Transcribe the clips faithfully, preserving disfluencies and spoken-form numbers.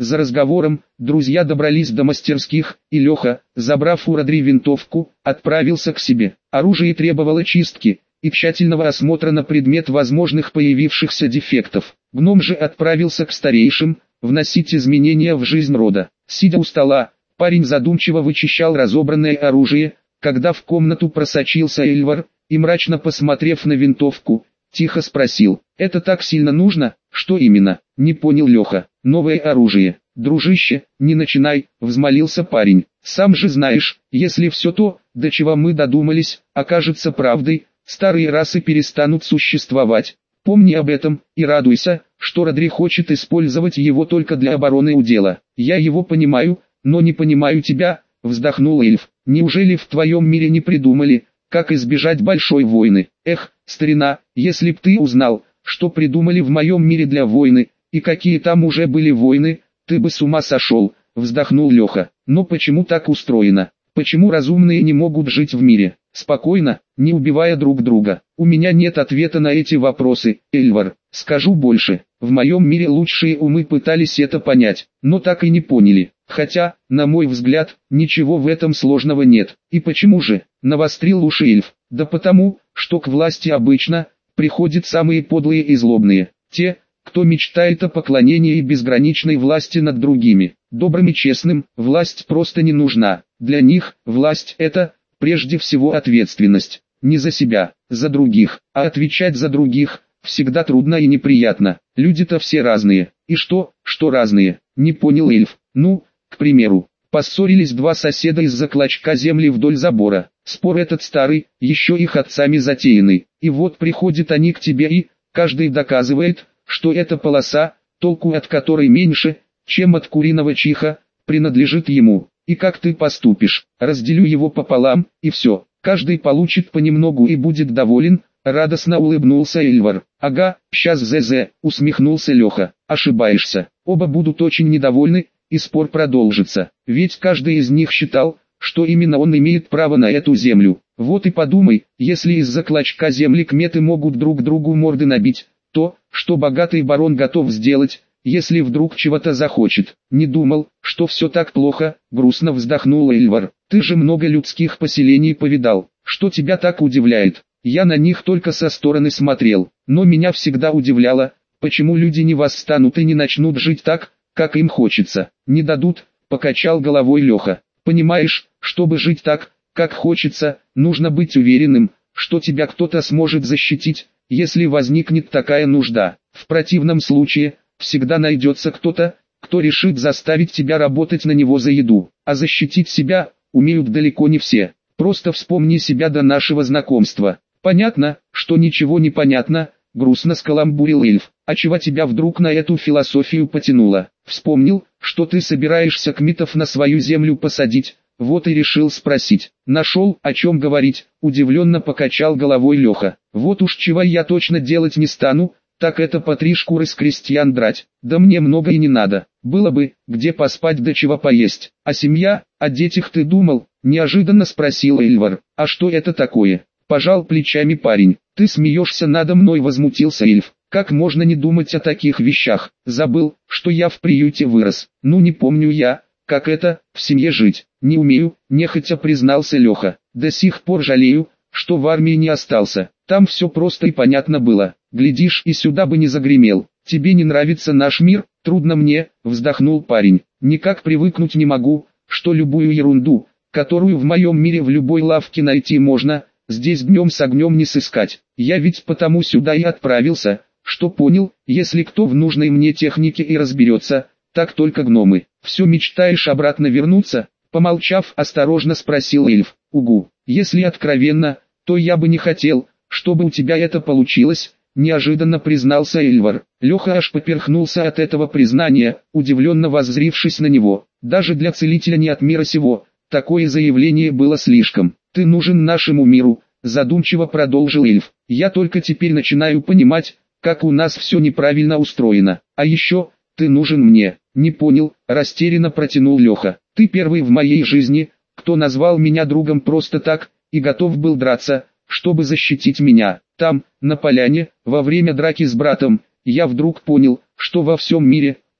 За разговором, друзья добрались до мастерских, и Леха, забрав у Родри винтовку, отправился к себе. Оружие требовало чистки и тщательного осмотра на предмет возможных появившихся дефектов. Гном же отправился к старейшим, вносить изменения в жизнь рода. Сидя у стола, парень задумчиво вычищал разобранное оружие, когда в комнату просочился Эльвар, и мрачно посмотрев на винтовку, тихо спросил: «Это так сильно нужно?» «Что именно?» — не понял Леха. «Новое оружие». «Дружище, не начинай», — взмолился парень. «Сам же знаешь, если все то, до чего мы додумались, окажется правдой, старые расы перестанут существовать. Помни об этом, и радуйся, что Родри хочет использовать его только для обороны удела. Я его понимаю, но не понимаю тебя», — вздохнул эльф. «Неужели в твоем мире не придумали, как избежать большой войны? Эх, старина, если б ты узнал, что придумали в моем мире для войны, и какие там уже были войны, ты бы с ума сошел», — вздохнул Леха. «Но почему так устроено? Почему разумные не могут жить в мире спокойно, не убивая друг друга? У меня нет ответа на эти вопросы, Эльвар. Скажу больше, в моем мире лучшие умы пытались это понять, но так и не поняли. Хотя, на мой взгляд, ничего в этом сложного нет. И почему же?» — навострил уши эльф. «Да потому, что к власти обычно приходят самые подлые и злобные, те, кто мечтает о поклонении и безграничной власти над другими. Добрым и честным власть просто не нужна. Для них власть — это, прежде всего, ответственность. Не за себя, за других. А отвечать за других всегда трудно и неприятно. Люди-то все разные. И что, что разные? Не понял эльф. Ну, к примеру, поссорились два соседа из-за клочка земли вдоль забора. Спор этот старый, еще их отцами затеянный. И вот приходят они к тебе и, каждый доказывает, что эта полоса, толку от которой меньше, чем от куриного чиха, принадлежит ему. И как ты поступишь? Разделю его пополам, и все. Каждый получит понемногу и будет доволен», — радостно улыбнулся Эльвар. «Ага, щас ЗЗ», — усмехнулся Леха. «Ошибаешься. Оба будут очень недовольны, и спор продолжится. Ведь каждый из них считал, что именно он имеет право на эту землю. Вот и подумай, если из-за клочка земли кметы могут друг другу морды набить, то, что богатый барон готов сделать, если вдруг чего-то захочет. Не думал, что все так плохо», — грустно вздохнул Эльвар. «Ты же много людских поселений повидал. Что тебя так удивляет?» «Я на них только со стороны смотрел, но меня всегда удивляло, почему люди не восстанут и не начнут жить так, как им хочется». «Не дадут», — покачал головой Леха. «Понимаешь, чтобы жить так, как хочется, нужно быть уверенным, что тебя кто-то сможет защитить, если возникнет такая нужда. В противном случае, всегда найдется кто-то, кто решит заставить тебя работать на него за еду. А защитить себя умеют далеко не все. Просто вспомни себя до нашего знакомства». «Понятно, что ничего не понятно», — грустно скаламбурил эльф. «А чего тебя вдруг на эту философию потянуло? Вспомнил, что ты собираешься кметов на свою землю посадить, вот и решил спросить». «Нашел, о чем говорить», — удивленно покачал головой Леха. «Вот уж чего я точно делать не стану, так это по три шкуры с крестьян драть. Да мне много и не надо. Было бы, где поспать да чего поесть. А семья, о детях ты думал?» — неожиданно спросил Эльвар. «А что это такое?» — пожал плечами парень. «Ты смеешься надо мной?» — возмутился эльф. «Как можно не думать о таких вещах? Забыл, что я в приюте вырос. Ну не помню я, как это, в семье жить. Не умею», — нехотя признался Леха. «До сих пор жалею, что в армии не остался. Там все просто и понятно было. Глядишь, и сюда бы не загремел. Тебе не нравится наш мир?» «Трудно мне», — вздохнул парень. «Никак привыкнуть не могу, что любую ерунду, которую в моем мире в любой лавке найти можно, здесь днем с огнем не сыскать. Я ведь потому сюда и отправился, что понял, если кто в нужной мне технике и разберется, так только гномы». «Все мечтаешь обратно вернуться?» — помолчав, осторожно спросил эльф. «Угу, если откровенно, то я бы не хотел, чтобы у тебя это получилось», — неожиданно признался Эльвар. Леха аж поперхнулся от этого признания, удивленно воззрившись на него. Даже для целителя не от мира сего, такое заявление было слишком. «Ты нужен нашему миру», — задумчиво продолжил эльф. «Я только теперь начинаю понимать, как у нас все неправильно устроено. А еще, ты нужен мне». «Не понял», — растерянно протянул Леха. «Ты первый в моей жизни, кто назвал меня другом просто так, и готов был драться, чтобы защитить меня. Там, на поляне, во время драки с братом, я вдруг понял, что во всем мире,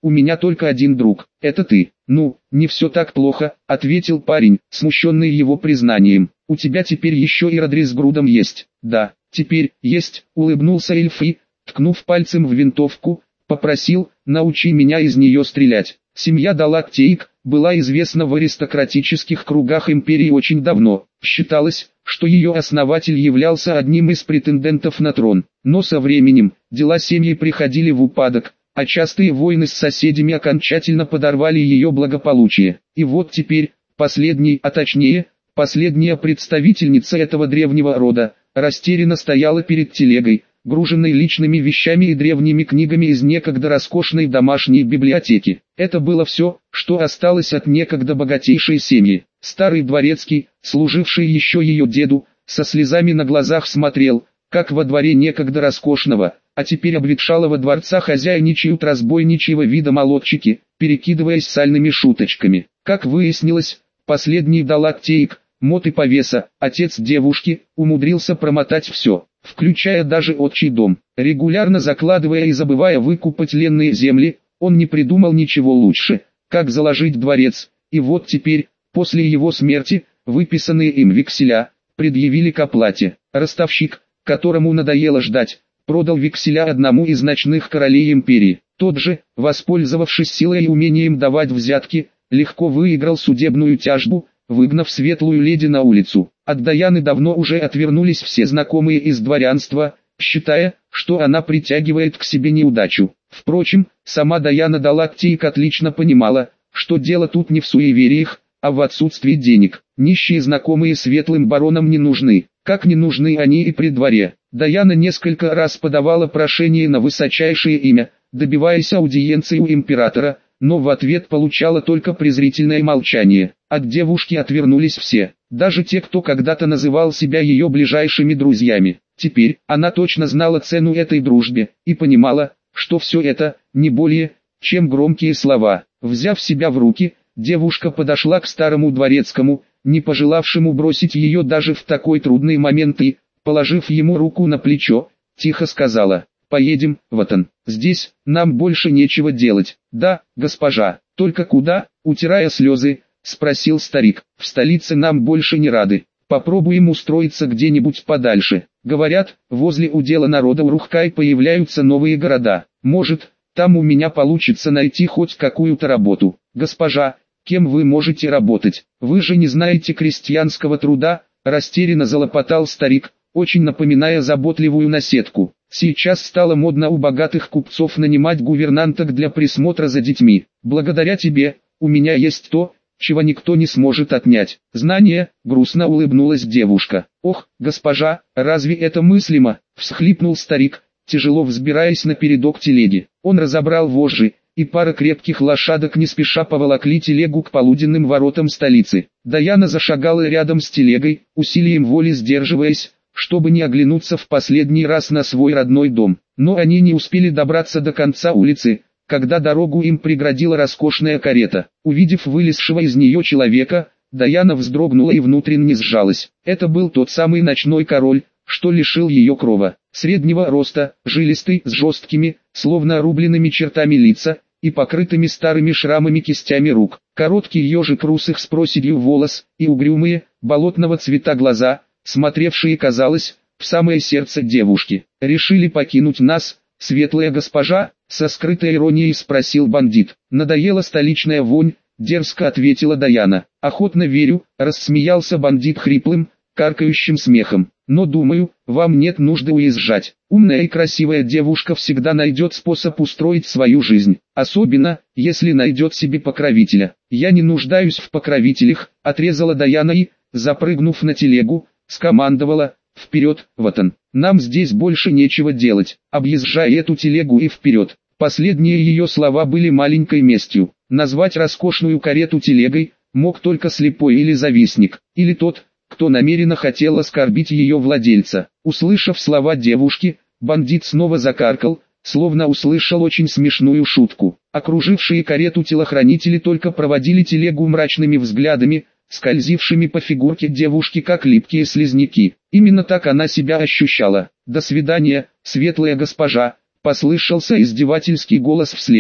у меня только один друг, это ты. Ну, не все так плохо, ответил парень, смущенный его признанием. У тебя теперь еще и Родри с Грудом есть. Да, теперь есть, улыбнулся эльф и, ткнув пальцем в винтовку, попросил, научи меня из нее стрелять. Семья Далактеик была известна в аристократических кругах империи очень давно. Считалось, что ее основатель являлся одним из претендентов на трон. Но со временем, дела семьи приходили в упадок, а частые войны с соседями окончательно подорвали ее благополучие. И вот теперь, последний, а точнее, последняя представительница этого древнего рода, растерянно стояла перед телегой, груженной личными вещами и древними книгами из некогда роскошной домашней библиотеки. Это было все, что осталось от некогда богатейшей семьи. Старый дворецкий, служивший еще ее деду, со слезами на глазах смотрел, как во дворе некогда роскошного, а теперь обветшалого дворца хозяйничают разбойничьего вида молодчики, перекидываясь сальными шуточками. Как выяснилось, последний Далактеик, Мот и Повеса, отец девушки, умудрился промотать все, включая даже отчий дом. Регулярно закладывая и забывая выкупать ленные земли, он не придумал ничего лучше, как заложить дворец, и вот теперь, после его смерти, выписанные им векселя, предъявили к оплате. Ростовщик, которому надоело ждать, продал векселя одному из ночных королей империи. Тот же, воспользовавшись силой и умением давать взятки, легко выиграл судебную тяжбу, выгнав светлую леди на улицу. От Даяны давно уже отвернулись все знакомые из дворянства, считая, что она притягивает к себе неудачу. Впрочем, сама Даяна Далактеик отлично понимала, что дело тут не в суевериях, а в отсутствии денег. Нищие знакомые светлым баронам не нужны, как не нужны они и при дворе. Даяна несколько раз подавала прошение на высочайшее имя, добиваясь аудиенции у императора, но в ответ получала только презрительное молчание. От девушки отвернулись все, даже те, кто когда-то называл себя ее ближайшими друзьями. Теперь она точно знала цену этой дружбе и понимала, что все это не более, чем громкие слова. Взяв себя в руки, девушка подошла к старому дворецкому, не пожелавшему бросить ее даже в такой трудный момент и, положив ему руку на плечо, тихо сказала: «Поедем, Ватан, здесь нам больше нечего делать». «Да, госпожа, только куда?» — утирая слезы, спросил старик. «В столице нам больше не рады, попробуем устроиться где-нибудь подальше. Говорят, возле удела народа Урухкай появляются новые города. Может, там у меня получится найти хоть какую-то работу». «Госпожа, кем вы можете работать? Вы же не знаете крестьянского труда», — растерянно залопотал старик, очень напоминая заботливую наседку. «Сейчас стало модно у богатых купцов нанимать гувернанток для присмотра за детьми. Благодаря тебе, у меня есть то, чего никто не сможет отнять. Знание», — грустно улыбнулась девушка. «Ох, госпожа, разве это мыслимо?» — всхлипнул старик, тяжело взбираясь на передок телеги. Он разобрал вожжи, и пара крепких лошадок не спеша поволокли телегу к полуденным воротам столицы. Даяна зашагала рядом с телегой, усилием воли сдерживаясь, чтобы не оглянуться в последний раз на свой родной дом. Но они не успели добраться до конца улицы, когда дорогу им преградила роскошная карета. Увидев вылезшего из нее человека, Даяна вздрогнула и внутренне сжалась. Это был тот самый ночной король, что лишил ее крова. Среднего роста, жилистый, с жесткими, словно рубленными чертами лица, и покрытыми старыми шрамами кистями рук. Короткий ежик русых с проседью волос, и угрюмые, болотного цвета глаза, смотревшие, казалось, в самое сердце девушки. «Решили покинуть нас, светлая госпожа?» — со скрытой иронией спросил бандит. «Надоела столичная вонь», — дерзко ответила Даяна. «Охотно верю», — рассмеялся бандит хриплым, каркающим смехом. «Но думаю, вам нет нужды уезжать. Умная и красивая девушка всегда найдет способ устроить свою жизнь, особенно, если найдет себе покровителя. Я не нуждаюсь в покровителях», — отрезала Даяна и, запрыгнув на телегу, скомандовала: «Вперед, Ватан, нам здесь больше нечего делать, объезжай эту телегу и вперед». Последние ее слова были маленькой местью. Назвать роскошную карету телегой мог только слепой или завистник, или тот, кто намеренно хотел оскорбить ее владельца. Услышав слова девушки, бандит снова закаркал, словно услышал очень смешную шутку. Окружившие карету телохранители только проводили телегу мрачными взглядами, скользившими по фигурке девушки как липкие слизняки. Именно так она себя ощущала. «До свидания, светлая госпожа», — послышался издевательский голос вслед.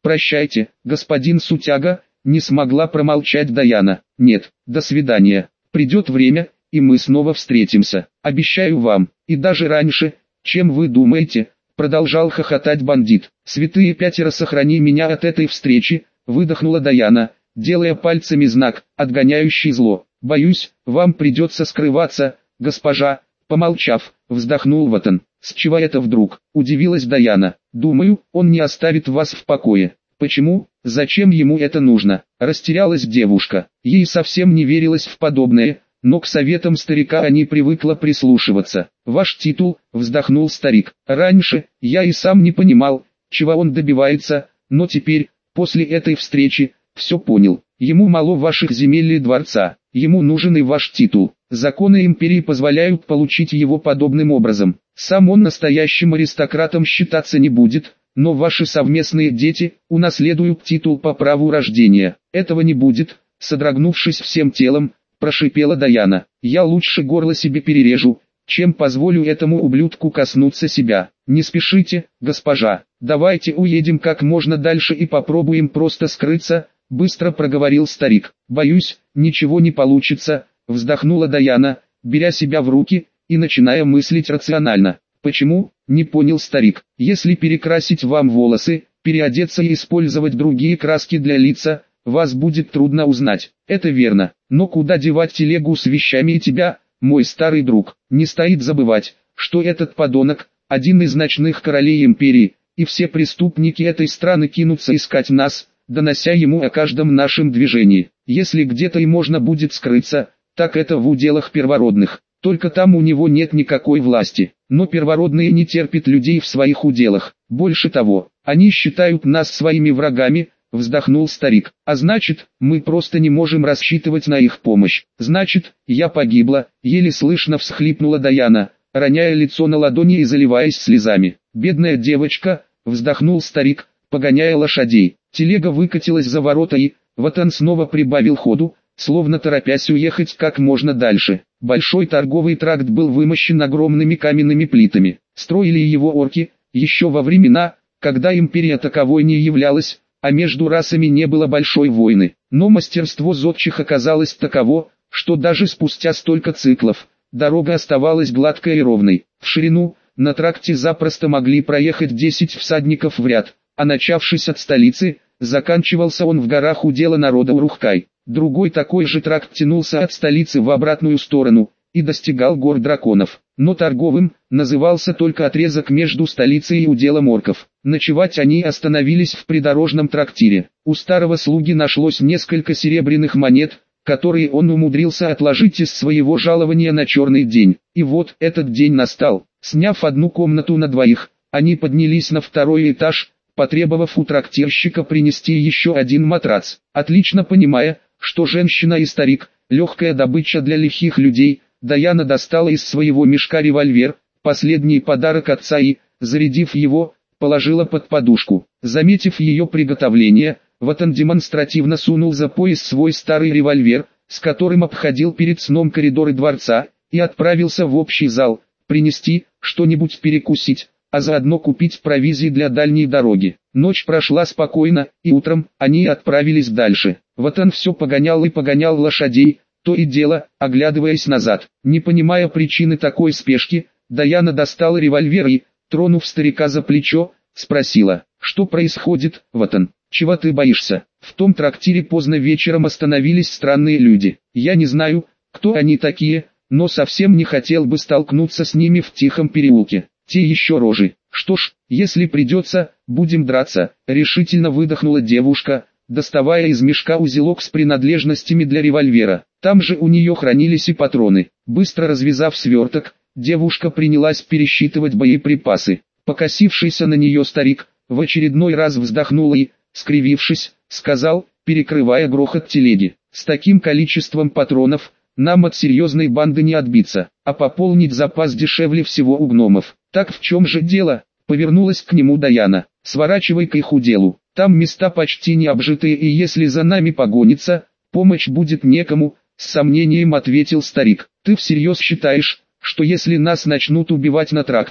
Прощайте, господин сутяга, не смогла промолчать Даяна. Нет, до свидания. Придет время, и мы снова встретимся. Обещаю вам, и даже раньше, чем вы думаете, продолжал хохотать бандит. Святые пятеро, сохрани меня от этой встречи, выдохнула Даяна, делая пальцами знак, отгоняющий зло. Боюсь, вам придется скрываться, госпожа. Помолчав, вздохнул Ватан. С чего это вдруг? Удивилась Даяна. Думаю, он не оставит вас в покое. Почему? Зачем ему это нужно? Растерялась девушка. Ей совсем не верилось в подобное, но к советам старика они привыкла прислушиваться. Ваш титул, вздохнул старик. Раньше, я и сам не понимал, чего он добивается, но теперь, после этой встречи, все понял. Ему мало ваших земель и дворца, ему нужен и ваш титул. Законы империи позволяют получить его подобным образом. Сам он настоящим аристократом считаться не будет, но ваши совместные дети унаследуют титул по праву рождения. Этого не будет, содрогнувшись всем телом, прошипела Даяна. Я лучше горло себе перережу, чем позволю этому ублюдку коснуться себя. Не спешите, госпожа, давайте уедем как можно дальше и попробуем просто скрыться, быстро проговорил старик. Боюсь, ничего не получится, вздохнула Даяна, беря себя в руки и начиная мыслить рационально. Почему? Не понял старик. Если перекрасить вам волосы, переодеться и использовать другие краски для лица, вас будет трудно узнать. Это верно. Но куда девать телегу с вещами и тебя, мой старый друг? Не стоит забывать, что этот подонок – один из ночных королей империи, и все преступники этой страны кинутся искать нас, донося ему о каждом нашем движении. Если где-то и можно будет скрыться, так это в уделах первородных. Только там у него нет никакой власти. Но первородные не терпят людей в своих уделах. Больше того, они считают нас своими врагами, вздохнул старик. А значит, мы просто не можем рассчитывать на их помощь. Значит, я погибла, еле слышно всхлипнула Даяна, роняя лицо на ладони и заливаясь слезами. Бедная девочка, вздохнул старик, погоняя лошадей. Телега выкатилась за ворота и, Ватан снова прибавил ходу, словно торопясь уехать как можно дальше. Большой торговый тракт был вымощен огромными каменными плитами. Строили его орки, еще во времена, когда империя таковой не являлась, а между расами не было большой войны. Но мастерство зодчих оказалось таково, что даже спустя столько циклов, дорога оставалась гладкой и ровной. В ширину, на тракте запросто могли проехать десять всадников в ряд, а начавшись от столицы, заканчивался он в горах удела народа Урухкай. Другой такой же тракт тянулся от столицы в обратную сторону и достигал гор драконов. Но торговым назывался только отрезок между столицей и уделом орков. Ночевать они остановились в придорожном трактире. У старого слуги нашлось несколько серебряных монет, которые он умудрился отложить из своего жалования на черный день. И вот этот день настал. Сняв одну комнату на двоих, они поднялись на второй этаж, потребовав у трактирщика принести еще один матрац. Отлично понимая, что женщина и старик – легкая добыча для лихих людей, Даяна достала из своего мешка револьвер, последний подарок отца и, зарядив его, положила под подушку. Заметив ее приготовление, Ватан демонстративно сунул за пояс свой старый револьвер, с которым обходил перед сном коридоры дворца, и отправился в общий зал, принести что-нибудь перекусить, а заодно купить провизии для дальней дороги. Ночь прошла спокойно, и утром они отправились дальше. Ватан все погонял и погонял лошадей, то и дело, оглядываясь назад. Не понимая причины такой спешки, Даяна достала револьвер и, тронув старика за плечо, спросила: «Что происходит, Ватан? Чего ты боишься?» В том трактире поздно вечером остановились странные люди. Я не знаю, кто они такие, но совсем не хотел бы столкнуться с ними в тихом переулке. Те еще рожи. Что ж, если придется, будем драться, решительно выдохнула девушка, доставая из мешка узелок с принадлежностями для револьвера. Там же у нее хранились и патроны. Быстро развязав сверток, девушка принялась пересчитывать боеприпасы. Покосившийся на нее старик, в очередной раз вздохнул и, скривившись, сказал, перекрывая грохот телеги: «С таким количеством патронов нам от серьезной банды не отбиться, а пополнить запас дешевле всего у гномов». «Так в чем же дело?» — повернулась к нему Даяна. «Сворачивай к их уделу, там места почти не обжитые, и если за нами погонится, помощь будет некому», — с сомнением ответил старик. «Ты всерьез считаешь, что если нас начнут убивать на тракте,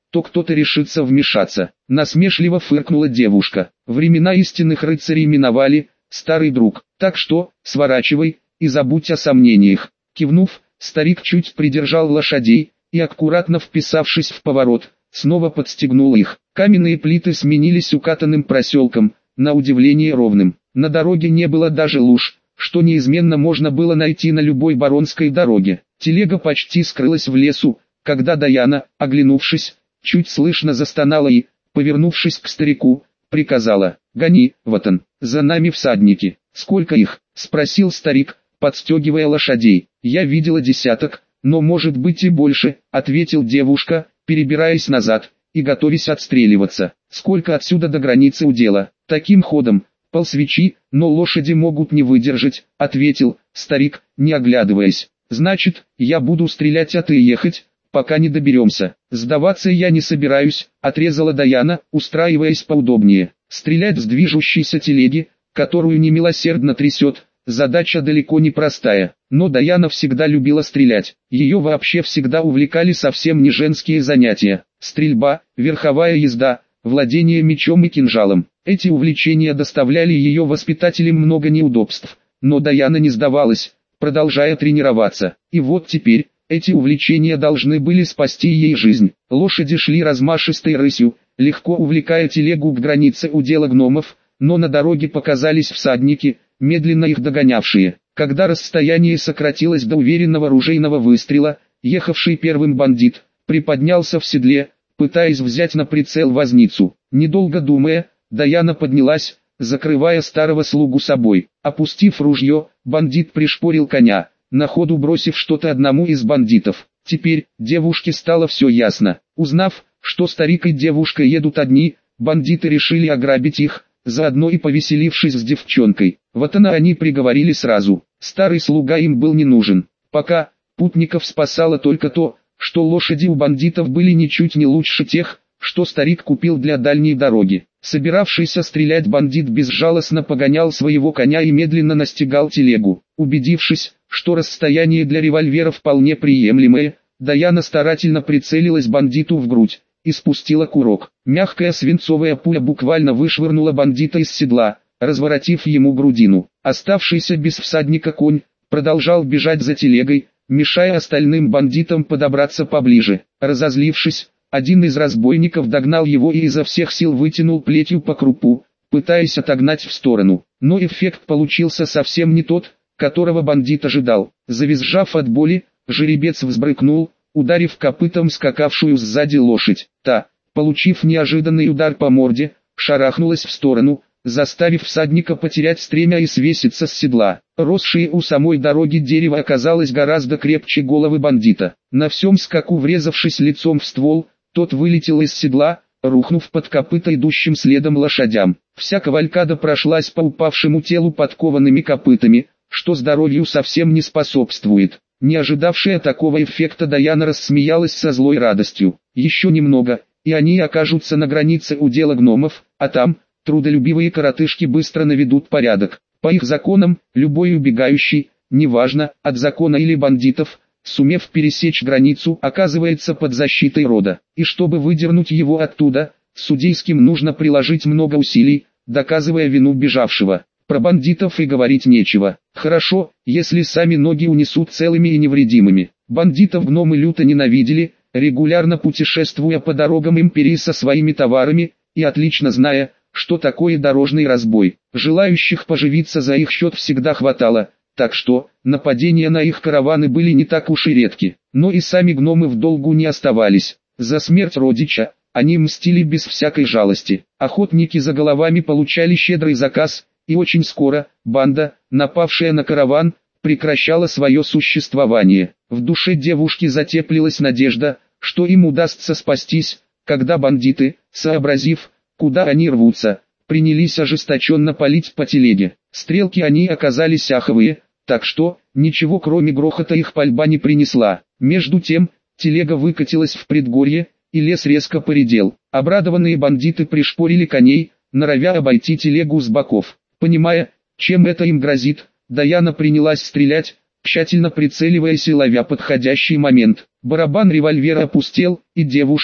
то кто-то решится вмешаться. Насмешливо фыркнула девушка. Времена истинных рыцарей миновали, старый друг. Так что, сворачивай, и забудь о сомнениях. Кивнув, старик чуть придержал лошадей, и аккуратно вписавшись в поворот, снова подстегнул их. Каменные плиты сменились укатанным проселком, на удивление ровным. На дороге не было даже луж, что неизменно можно было найти на любой баронской дороге. Телега почти скрылась в лесу, когда Даяна, оглянувшись, чуть слышно застонала и, повернувшись к старику, приказала: «Гони, вот он, за нами всадники». «Сколько их?» — спросил старик, подстегивая лошадей. «Я видела десяток, но может быть и больше», — ответил девушка, перебираясь назад и готовясь отстреливаться. «Сколько отсюда до границы удела?» «Таким ходом, полсвечи, но лошади могут не выдержать», — ответил старик, не оглядываясь. «Значит, я буду стрелять, а ты ехать, пока не доберемся». «Сдаваться я не собираюсь», — отрезала Даяна, устраиваясь поудобнее. Стрелять с движущейся телеги, которую немилосердно трясет, задача далеко не простая. Но Даяна всегда любила стрелять. Ее вообще всегда увлекали совсем не женские занятия. Стрельба, верховая езда, владение мечом и кинжалом. Эти увлечения доставляли ее воспитателям много неудобств. Но Даяна не сдавалась, продолжая тренироваться. И вот теперь, эти увлечения должны были спасти ей жизнь. Лошади шли размашистой рысью, легко увлекая телегу к границе удела гномов, но на дороге показались всадники, медленно их догонявшие. Когда расстояние сократилось до уверенного ружейного выстрела, ехавший первым бандит приподнялся в седле, пытаясь взять на прицел возницу. Недолго думая, Даяна поднялась, закрывая старого слугу собой. Опустив ружье, бандит пришпорил коня, на ходу бросив что-то одному из бандитов. Теперь девушке стало все ясно. Узнав, что старик и девушка едут одни, бандиты решили ограбить их, заодно и повеселившись с девчонкой. Вот она, они приговорили сразу. Старый слуга им был не нужен. Пока путников спасало только то, что лошади у бандитов были ничуть не лучше тех, что старик купил для дальней дороги. Собиравшийся стрелять бандит безжалостно погонял своего коня и медленно настигал телегу. Убедившись, что расстояние для револьвера вполне приемлемое, Даяна старательно прицелилась бандиту в грудь и спустила курок. Мягкая свинцовая пуля буквально вышвырнула бандита из седла, разворотив ему грудину. Оставшийся без всадника конь продолжал бежать за телегой, мешая остальным бандитам подобраться поближе. Разозлившись, один из разбойников догнал его и изо всех сил вытянул плетью по крупу, пытаясь отогнать в сторону. Но эффект получился совсем не тот, которого бандит ожидал. Завизжав от боли, жеребец взбрыкнул, ударив копытом скакавшую сзади лошадь. Та, получив неожиданный удар по морде, шарахнулась в сторону, заставив всадника потерять стремя и свеситься с седла. Росшее у самой дороги дерево оказалось гораздо крепче головы бандита. На всем скаку врезавшись лицом в ствол, тот вылетел из седла, рухнув под копыта идущим следом лошадям. Вся кавалькада прошлась по упавшему телу подкованными копытами, что здоровью совсем не способствует. Не ожидавшая такого эффекта Даяна рассмеялась со злой радостью. Еще немного, и они окажутся на границе удела гномов, а там, трудолюбивые коротышки быстро наведут порядок. По их законам, любой убегающий, неважно, от закона или бандитов, сумев пересечь границу, оказывается под защитой рода. И чтобы выдернуть его оттуда, судейским нужно приложить много усилий, доказывая вину бежавшего. Про бандитов и говорить нечего. Хорошо, если сами ноги унесут целыми и невредимыми. Бандитов гномы люто ненавидели, регулярно путешествуя по дорогам империи со своими товарами, и отлично зная, что такое дорожный разбой. Желающих поживиться за их счет всегда хватало, так что нападения на их караваны были не так уж и редки. Но и сами гномы в долгу не оставались. За смерть родича они мстили без всякой жалости. Охотники за головами получали щедрый заказ, и очень скоро банда, напавшая на караван, прекращала свое существование. В душе девушки затеплилась надежда, что им удастся спастись, когда бандиты, сообразив, куда они рвутся, принялись ожесточенно палить по телеге. Стрелки они оказались аховые, так что, ничего кроме грохота их пальба не принесла. Между тем, телега выкатилась в предгорье, и лес резко поредел. Обрадованные бандиты пришпорили коней, норовя обойти телегу с боков. Понимая, чем это им грозит, Даяна принялась стрелять, тщательно прицеливаясь и ловя подходящий момент. Барабан револьвера опустел, и девушка,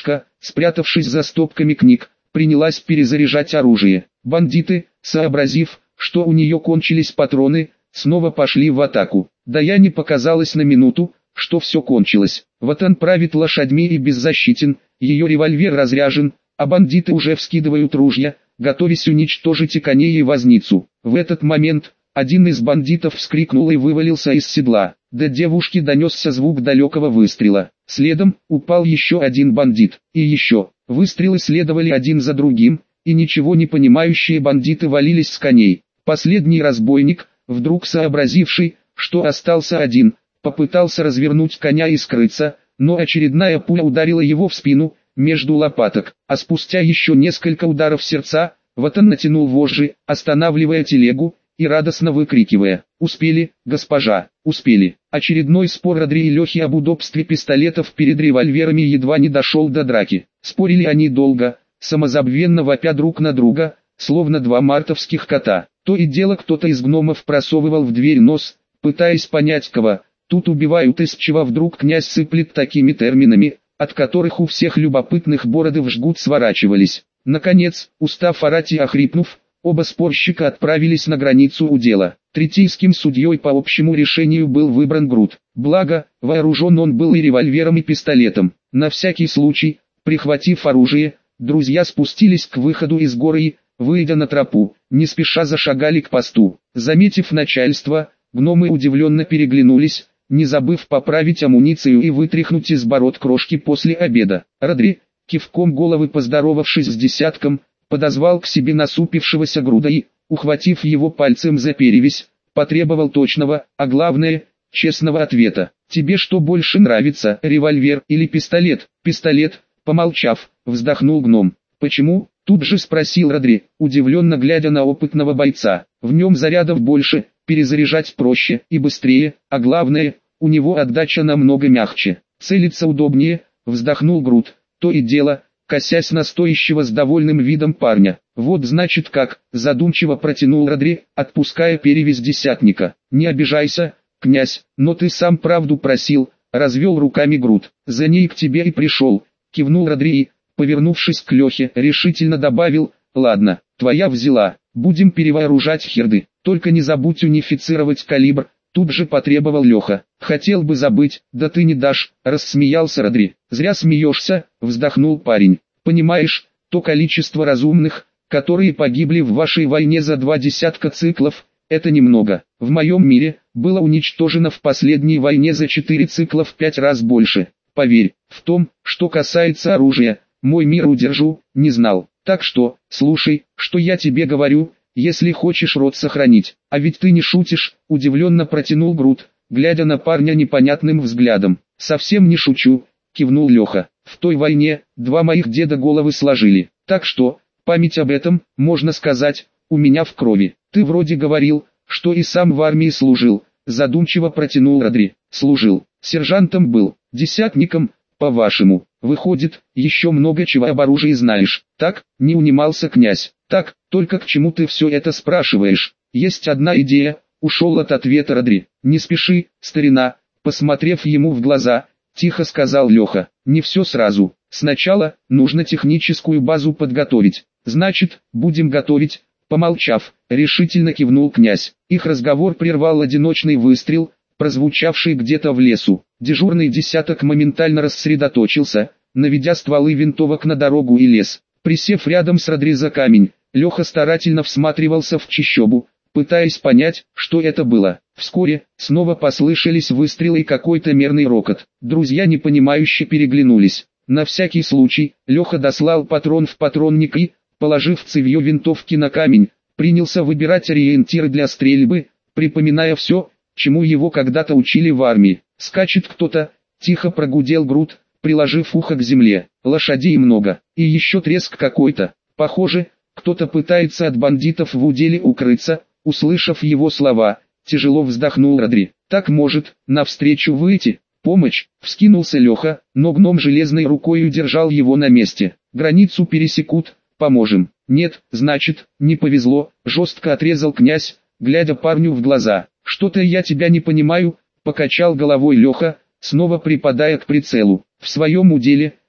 спрятавшись за стопками книг, принялась перезаряжать оружие. Бандиты, сообразив, что у нее кончились патроны, снова пошли в атаку. Даяне показалось на минуту, что все кончилось. Ватан правит лошадьми и беззащитен, ее револьвер разряжен, а бандиты уже вскидывают ружья, готовясь уничтожить и коней и возницу. В этот момент один из бандитов вскрикнул и вывалился из седла. До девушки донесся звук далекого выстрела. Следом упал еще один бандит. И еще. Выстрелы следовали один за другим, и ничего не понимающие бандиты валились с коней. Последний разбойник, вдруг сообразивший, что остался один, попытался развернуть коня и скрыться, но очередная пуля ударила его в спину, между лопаток, а спустя еще несколько ударов сердца, Ватан натянул вожжи, останавливая телегу, и радостно выкрикивая: «Успели, госпожа, успели!» Очередной спор Родри и Лехи об удобстве пистолетов перед револьверами едва не дошел до драки. Спорили они долго, самозабвенно вопя друг на друга, словно два мартовских кота. То и дело кто-то из гномов просовывал в дверь нос, пытаясь понять кого. Тут убивают, из чего вдруг князь сыплет такими терминами, от которых у всех любопытных бороды в жгут сворачивались. Наконец, устав орать и охрипнув, оба спорщика отправились на границу удела. Третейским судьей по общему решению был выбран Грут. Благо, вооружен он был и револьвером, и пистолетом. На всякий случай, прихватив оружие, друзья спустились к выходу из горы и, выйдя на тропу, не спеша зашагали к посту. Заметив начальство, гномы удивленно переглянулись, не забыв поправить амуницию и вытряхнуть из бород крошки после обеда. Родри, кивком головы поздоровавшись с десятком, подозвал к себе насупившегося Груда и, ухватив его пальцем за перевязь, потребовал точного, а главное, честного ответа. «Тебе что больше нравится, револьвер или пистолет?» «Пистолет», помолчав, вздохнул гном. «Почему?» — тут же спросил Родри, удивленно глядя на опытного бойца. «В нем зарядов больше, перезаряжать проще и быстрее, а главное, у него отдача намного мягче. Целиться удобнее», — вздохнул Грут. «То и дело», косясь на стоящего с довольным видом парня. «Вот значит как», — задумчиво протянул Родри, отпуская перевязь десятника. «Не обижайся, князь, но ты сам правду просил», — развел руками Грут. «За ней к тебе и пришел», — кивнул Родри и, повернувшись к Лехе, решительно добавил: «Ладно, твоя взяла, будем перевооружать херды, только не забудь унифицировать калибр», — тут же потребовал Леха. «Хотел бы забыть, да ты не дашь», — рассмеялся Родри. «Зря смеешься», — вздохнул парень. «Понимаешь, то количество разумных, которые погибли в вашей войне за два десятка циклов, это немного. В моем мире было уничтожено в последней войне за четыре цикла в пять раз больше. Поверь, в том, что касается оружия, мой мир удержу, не знал. Так что, слушай, что я тебе говорю, если хочешь род сохранить. А ведь ты не шутишь», — удивленно протянул Грут, глядя на парня непонятным взглядом. «Совсем не шучу», — кивнул Леха. «В той войне два моих деда головы сложили. Так что, память об этом, можно сказать, у меня в крови. Ты вроде говорил, что и сам в армии служил», — задумчиво протянул Родри. «Служил. Сержантом был, десятником, по-вашему. Выходит, еще много чего об оружии знаешь. Так?» — не унимался князь. «Так, только к чему ты все это спрашиваешь? Есть одна идея», — ушел от ответа Родри. «Не спеши, старина», — посмотрев ему в глаза, тихо сказал Леха. «Не все сразу. Сначала, нужно техническую базу подготовить». «Значит, будем готовить», — помолчав, решительно кивнул князь. Их разговор прервал одиночный выстрел, прозвучавший где-то в лесу. Дежурный десяток моментально рассредоточился, наведя стволы винтовок на дорогу и лес. Присев рядом с Родри за камень, Леха старательно всматривался в чащобу, пытаясь понять, что это было. Вскоре, снова послышались выстрелы и какой-то мерный рокот. Друзья непонимающе переглянулись. На всякий случай, Леха дослал патрон в патронник и, положив цевьё винтовки на камень, принялся выбирать ориентиры для стрельбы, припоминая все, чему его когда-то учили в армии. «Скачет кто-то», — тихо прогудел Грут, приложив ухо к земле. «Лошадей много, и еще треск какой-то. Похоже, кто-то пытается от бандитов в уделе укрыться». Услышав его слова, тяжело вздохнул Родри. «Так может, навстречу выйти? Помощь?» — вскинулся Леха, но гном железной рукой удержал его на месте. «Границу пересекут, поможем». «Нет, значит, не повезло», — жестко отрезал князь, глядя парню в глаза. «Что-то я тебя не понимаю», — покачал головой Леха, снова припадая к прицелу. «В своем уделе,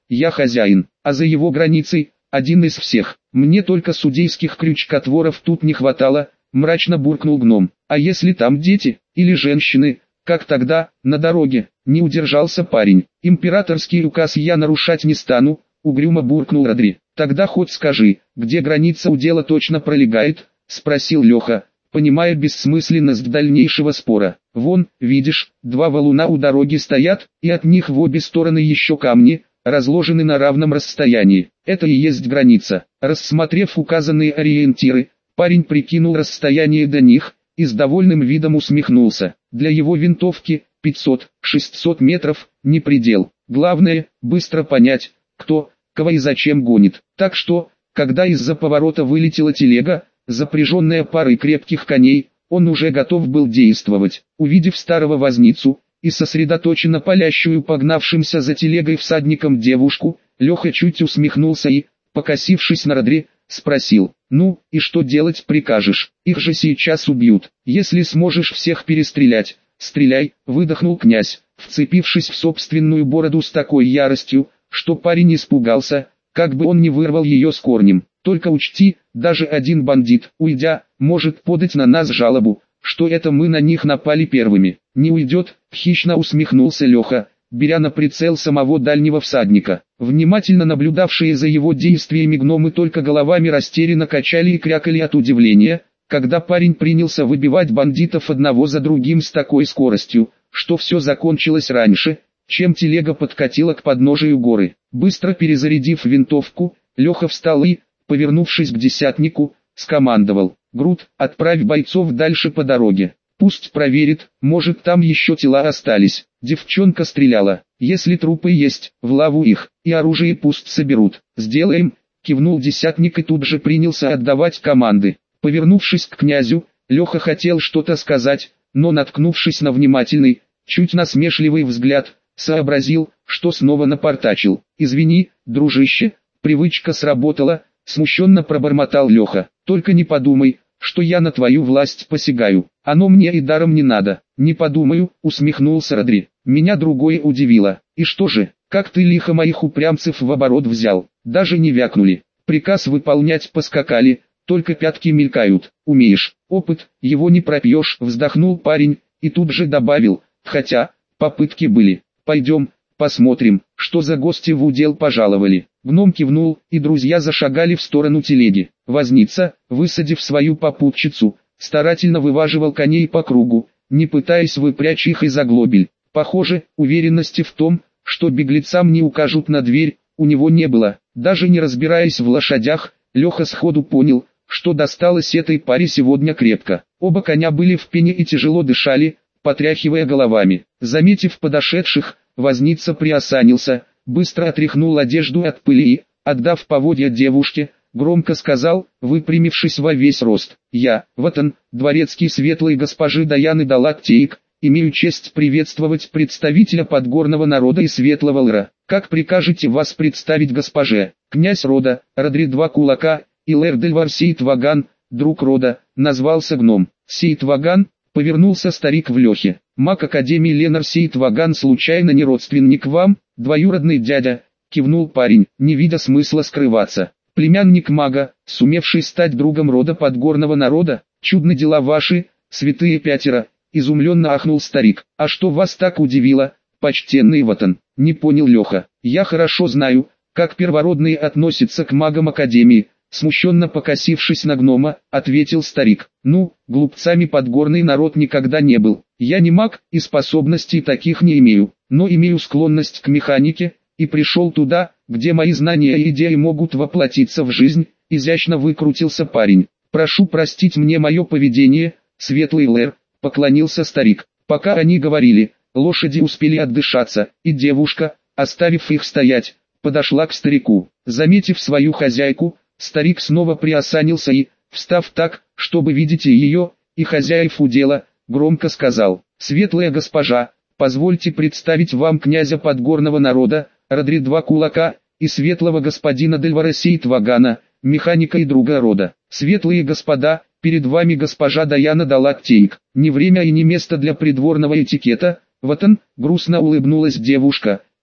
я хозяин, а за его границей, один из всех. Мне только судейских крючкотворов тут не хватало, мрачно буркнул гном. А если там дети, или женщины, как тогда, на дороге? Не удержался парень. Императорский указ я нарушать не стану, угрюмо буркнул Родри. Тогда хоть скажи, где граница удела точно пролегает, спросил Леха, понимая бессмысленность дальнейшего спора. Вон, видишь, два валуна у дороги стоят, и от них в обе стороны еще камни, разложены на равном расстоянии. Это и есть граница. Рассмотрев указанные ориентиры, парень прикинул расстояние до них, и с довольным видом усмехнулся. Для его винтовки пятьсот-шестьсот метров не предел. Главное, быстро понять, кто, кого и зачем гонит. Так что, когда из-за поворота вылетела телега, запряженная парой крепких коней, он уже готов был действовать. Увидев старого возницу и сосредоточенно палящую погнавшимся за телегой всадником девушку, Леха чуть усмехнулся и, покосившись на Родри, спросил: «Ну, и что делать прикажешь? Их же сейчас убьют. Если сможешь всех перестрелять, стреляй», — выдохнул князь, вцепившись в собственную бороду с такой яростью, что парень испугался, как бы он не вырвал ее с корнем. «Только учти, даже один бандит, уйдя, может подать на нас жалобу, что это мы на них напали первыми. Не уйдет», — хищно усмехнулся Леха, беря на прицел самого дальнего всадника. Внимательно наблюдавшие за его действиями гномы только головами растерянно качали и крякали от удивления, когда парень принялся выбивать бандитов одного за другим с такой скоростью, что все закончилось раньше, чем телега подкатила к подножию горы. Быстро перезарядив винтовку, Леха встал и, повернувшись к десятнику, скомандовал: «Грут, отправь бойцов дальше по дороге. Пусть проверит, может там еще тела остались». Девчонка стреляла. «Если трупы есть, в лаву их, и оружие пусть соберут». «Сделаем», — кивнул десятник и тут же принялся отдавать команды. Повернувшись к князю, Леха хотел что-то сказать, но, наткнувшись на внимательный, чуть насмешливый взгляд, сообразил, что снова напортачил. «Извини, дружище, привычка сработала», — смущенно пробормотал Леха. «Только не подумай, что я на твою власть посягаю. Оно мне и даром не надо». «Не подумаю», — усмехнулся Родри. «Меня другое удивило. И что же, как ты лихо моих упрямцев в оборот взял? Даже не вякнули. Приказ выполнять поскакали, только пятки мелькают. Умеешь, опыт, его не пропьешь», — вздохнул парень, и тут же добавил: «хотя, попытки были. Пойдем, посмотрим, что за гости в удел пожаловали». Гном кивнул, и друзья зашагали в сторону телеги. Возница, высадив свою попутчицу, старательно вываживал коней по кругу, не пытаясь выпрячь их из оглобель. Похоже, уверенности в том, что беглецам не укажут на дверь, у него не было. Даже не разбираясь в лошадях, Леха сходу понял, что досталось этой паре сегодня крепко. Оба коня были в пене и тяжело дышали, потряхивая головами. Заметив подошедших, возница приосанился, быстро отряхнул одежду от пыли и, отдав поводья девушке, громко сказал, выпрямившись во весь рост: «Я, Ватан, дворецкий светлой госпожи Даяны Далактеик, имею честь приветствовать представителя подгорного народа и светлого лра. Как прикажете вас представить госпоже?» «Князь рода, Родри два кулака, и лэр Дельвар Сейтваган, друг рода», назвался гном. «Сейтваган?» — повернулся старик в Лехе. «Маг Академии Ленар Сейтваган случайно не родственник вам, двоюродный дядя?» — кивнул парень, не видя смысла скрываться. «Племянник мага, сумевший стать другом рода подгорного народа? Чудны дела ваши, святые пятеро!» — изумленно ахнул старик. «А что вас так удивило, почтенный Ватан?» — не понял Леха. «Я хорошо знаю, как первородные относятся к магам Академии», — смущенно покосившись на гнома, ответил старик. «Ну, глупцами подгорный народ никогда не был. Я не маг, и способностей таких не имею, но имею склонность к механике, и пришел туда, где мои знания и идеи могут воплотиться в жизнь», — изящно выкрутился парень. «Прошу простить мне мое поведение, светлый лэр», — поклонился старик. Пока они говорили, лошади успели отдышаться, и девушка, оставив их стоять, подошла к старику. Заметив свою хозяйку, старик снова приосанился и, встав так, чтобы видеть и ее, и хозяев удела, громко сказал: «Светлая госпожа, позвольте представить вам князя подгорного народа, Родри два кулака, и светлого господина Дельвара Сейтвагана, механика и друга рода. Светлые господа, перед вами госпожа Даяна Далактеик». «Не время и не место для придворного этикета, Ватан», — грустно улыбнулась девушка,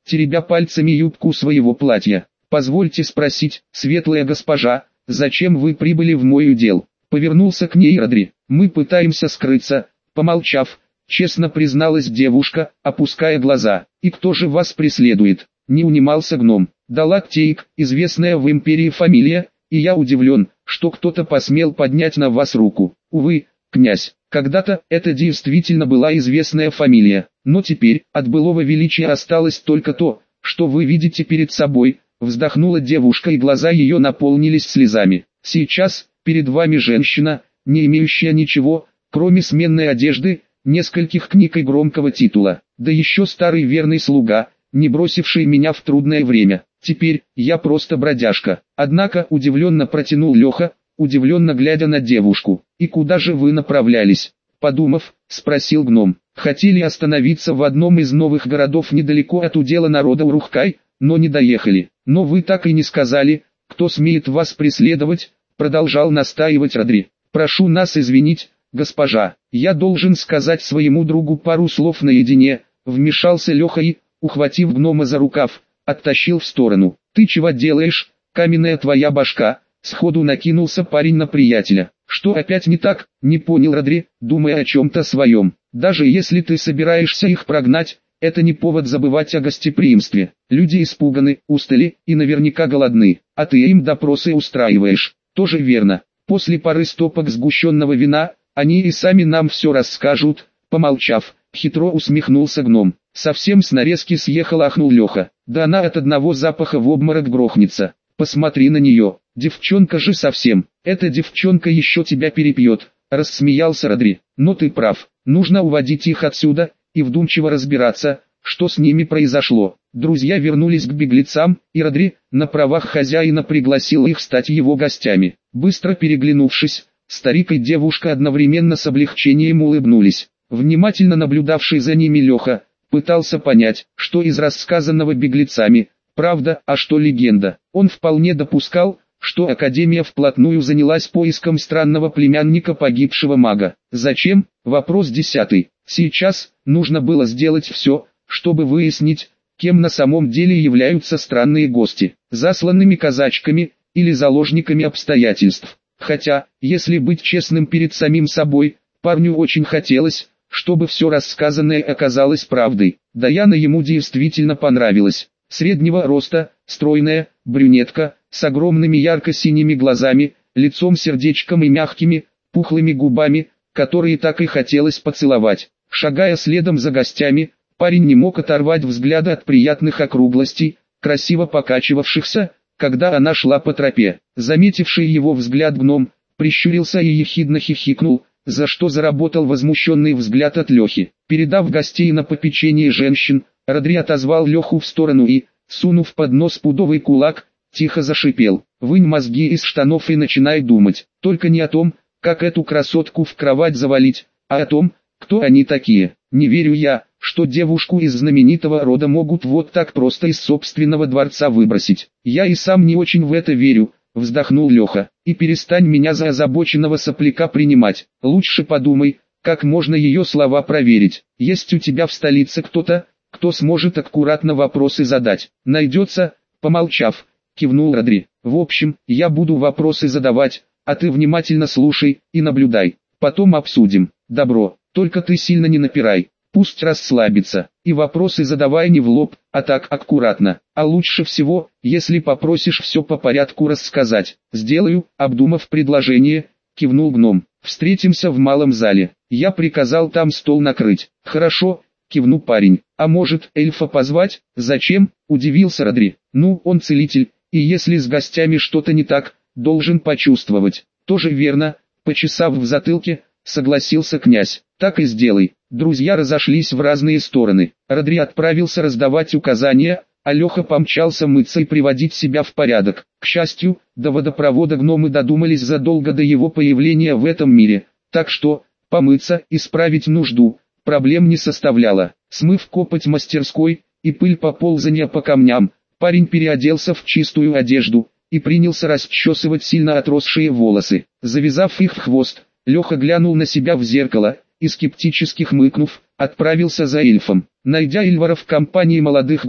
теребя пальцами юбку своего платья. «Позвольте спросить, светлая госпожа, зачем вы прибыли в мой удел?» Повернулся к ней Родри. «Мы пытаемся скрыться», помолчав, честно призналась девушка, опуская глаза. «И кто же вас преследует?» Не унимался гном. «Далактейк, известная в империи фамилия, и я удивлен, что кто-то посмел поднять на вас руку. Увы, князь, когда-то это действительно была известная фамилия, но теперь от былого величия осталось только то, что вы видите перед собой», вздохнула девушка и глаза ее наполнились слезами. «Сейчас, перед вами женщина, не имеющая ничего, кроме сменной одежды, нескольких книг и громкого титула, да еще старый верный слуга, не бросивший меня в трудное время. Теперь, я просто бродяжка». Однако удивленно протянул Леха, удивленно глядя на девушку. «И куда же вы направлялись?» Подумав, спросил гном. «Хотели остановиться в одном из новых городов недалеко от удела народа Урухкай, но не доехали. Но вы так и не сказали, кто смеет вас преследовать», продолжал настаивать Родри. «Прошу нас извинить, госпожа, я должен сказать своему другу пару слов наедине», вмешался Леха и, ухватив гнома за рукав, оттащил в сторону. «Ты чего делаешь, каменная твоя башка?» Сходу накинулся парень на приятеля. «Что опять не так?» Не понял Родри, думая о чем-то своем. «Даже если ты собираешься их прогнать, это не повод забывать о гостеприимстве. Люди испуганы, устали и наверняка голодны, а ты им допросы устраиваешь». «Тоже верно. После пары стопок сгущенного вина, они и сами нам все расскажут». Помолчав, хитро усмехнулся гном. «Совсем с нарезки съехал», ахнул Леха. «Да она от одного запаха в обморок грохнется. Посмотри на нее, девчонка же совсем. Эта девчонка еще тебя перепьет», рассмеялся Родри. «Но ты прав, нужно уводить их отсюда и вдумчиво разбираться, что с ними произошло». Друзья вернулись к беглецам, и Родри, на правах хозяина, пригласил их стать его гостями. Быстро переглянувшись, старик и девушка одновременно с облегчением улыбнулись. Внимательно наблюдавший за ними Леха пытался понять, что из рассказанного беглецами правда, а что легенда. Он вполне допускал, что Академия вплотную занялась поиском странного племянника погибшего мага. Зачем? Вопрос десятый. Сейчас нужно было сделать все, чтобы выяснить, кем на самом деле являются странные гости, засланными казачками или заложниками обстоятельств. Хотя, если быть честным перед самим собой, парню очень хотелось, чтобы все рассказанное оказалось правдой. Даяна ему действительно понравилась. Среднего роста, стройная, брюнетка, с огромными ярко-синими глазами, лицом-сердечком и мягкими, пухлыми губами, которые так и хотелось поцеловать. Шагая следом за гостями, парень не мог оторвать взгляда от приятных округлостей, красиво покачивавшихся, когда она шла по тропе. Заметивший его взгляд гном, прищурился и ехидно хихикнул, за что заработал возмущенный взгляд от Лехи. Передав гостей на попечение женщин, Родри отозвал Леху в сторону и, сунув под нос пудовый кулак, тихо зашипел: «Вынь мозги из штанов и начинай думать, только не о том, как эту красотку в кровать завалить, а о том, кто они такие. Не верю я, что девушку из знаменитого рода могут вот так просто из собственного дворца выбросить. Я и сам не очень в это верю», вздохнул Леха. «И перестань меня за озабоченного сопляка принимать. Лучше подумай, как можно ее слова проверить. Есть у тебя в столице кто-то, кто сможет аккуратно вопросы задать?» «Найдется», помолчав, кивнул Родри. «В общем, я буду вопросы задавать, а ты внимательно слушай и наблюдай. Потом обсудим. Добро, только ты сильно не напирай. Пусть расслабится, и вопросы задавай не в лоб, а так аккуратно. А лучше всего, если попросишь все по порядку рассказать». «Сделаю», обдумав предложение, кивнул гном. «Встретимся в малом зале. Я приказал там стол накрыть». «Хорошо», кивнул парень. «А может, эльфа позвать?» «Зачем?» удивился Родри. «Ну, он целитель, и если с гостями что-то не так, должен почувствовать». «Тоже верно», почесав в затылке, согласился князь. «Так и сделай». Друзья разошлись в разные стороны. Родри отправился раздавать указания, а Леха помчался мыться и приводить себя в порядок. К счастью, до водопровода гномы додумались задолго до его появления в этом мире, так что, помыться, исправить нужду, проблем не составляло. Смыв копоть мастерской и пыль поползания по камням, парень переоделся в чистую одежду и принялся расчесывать сильно отросшие волосы. Завязав их в хвост, Леха глянул на себя в зеркало и, скептически хмыкнув, отправился за эльфом. Найдя Эльвара в компании молодых гном,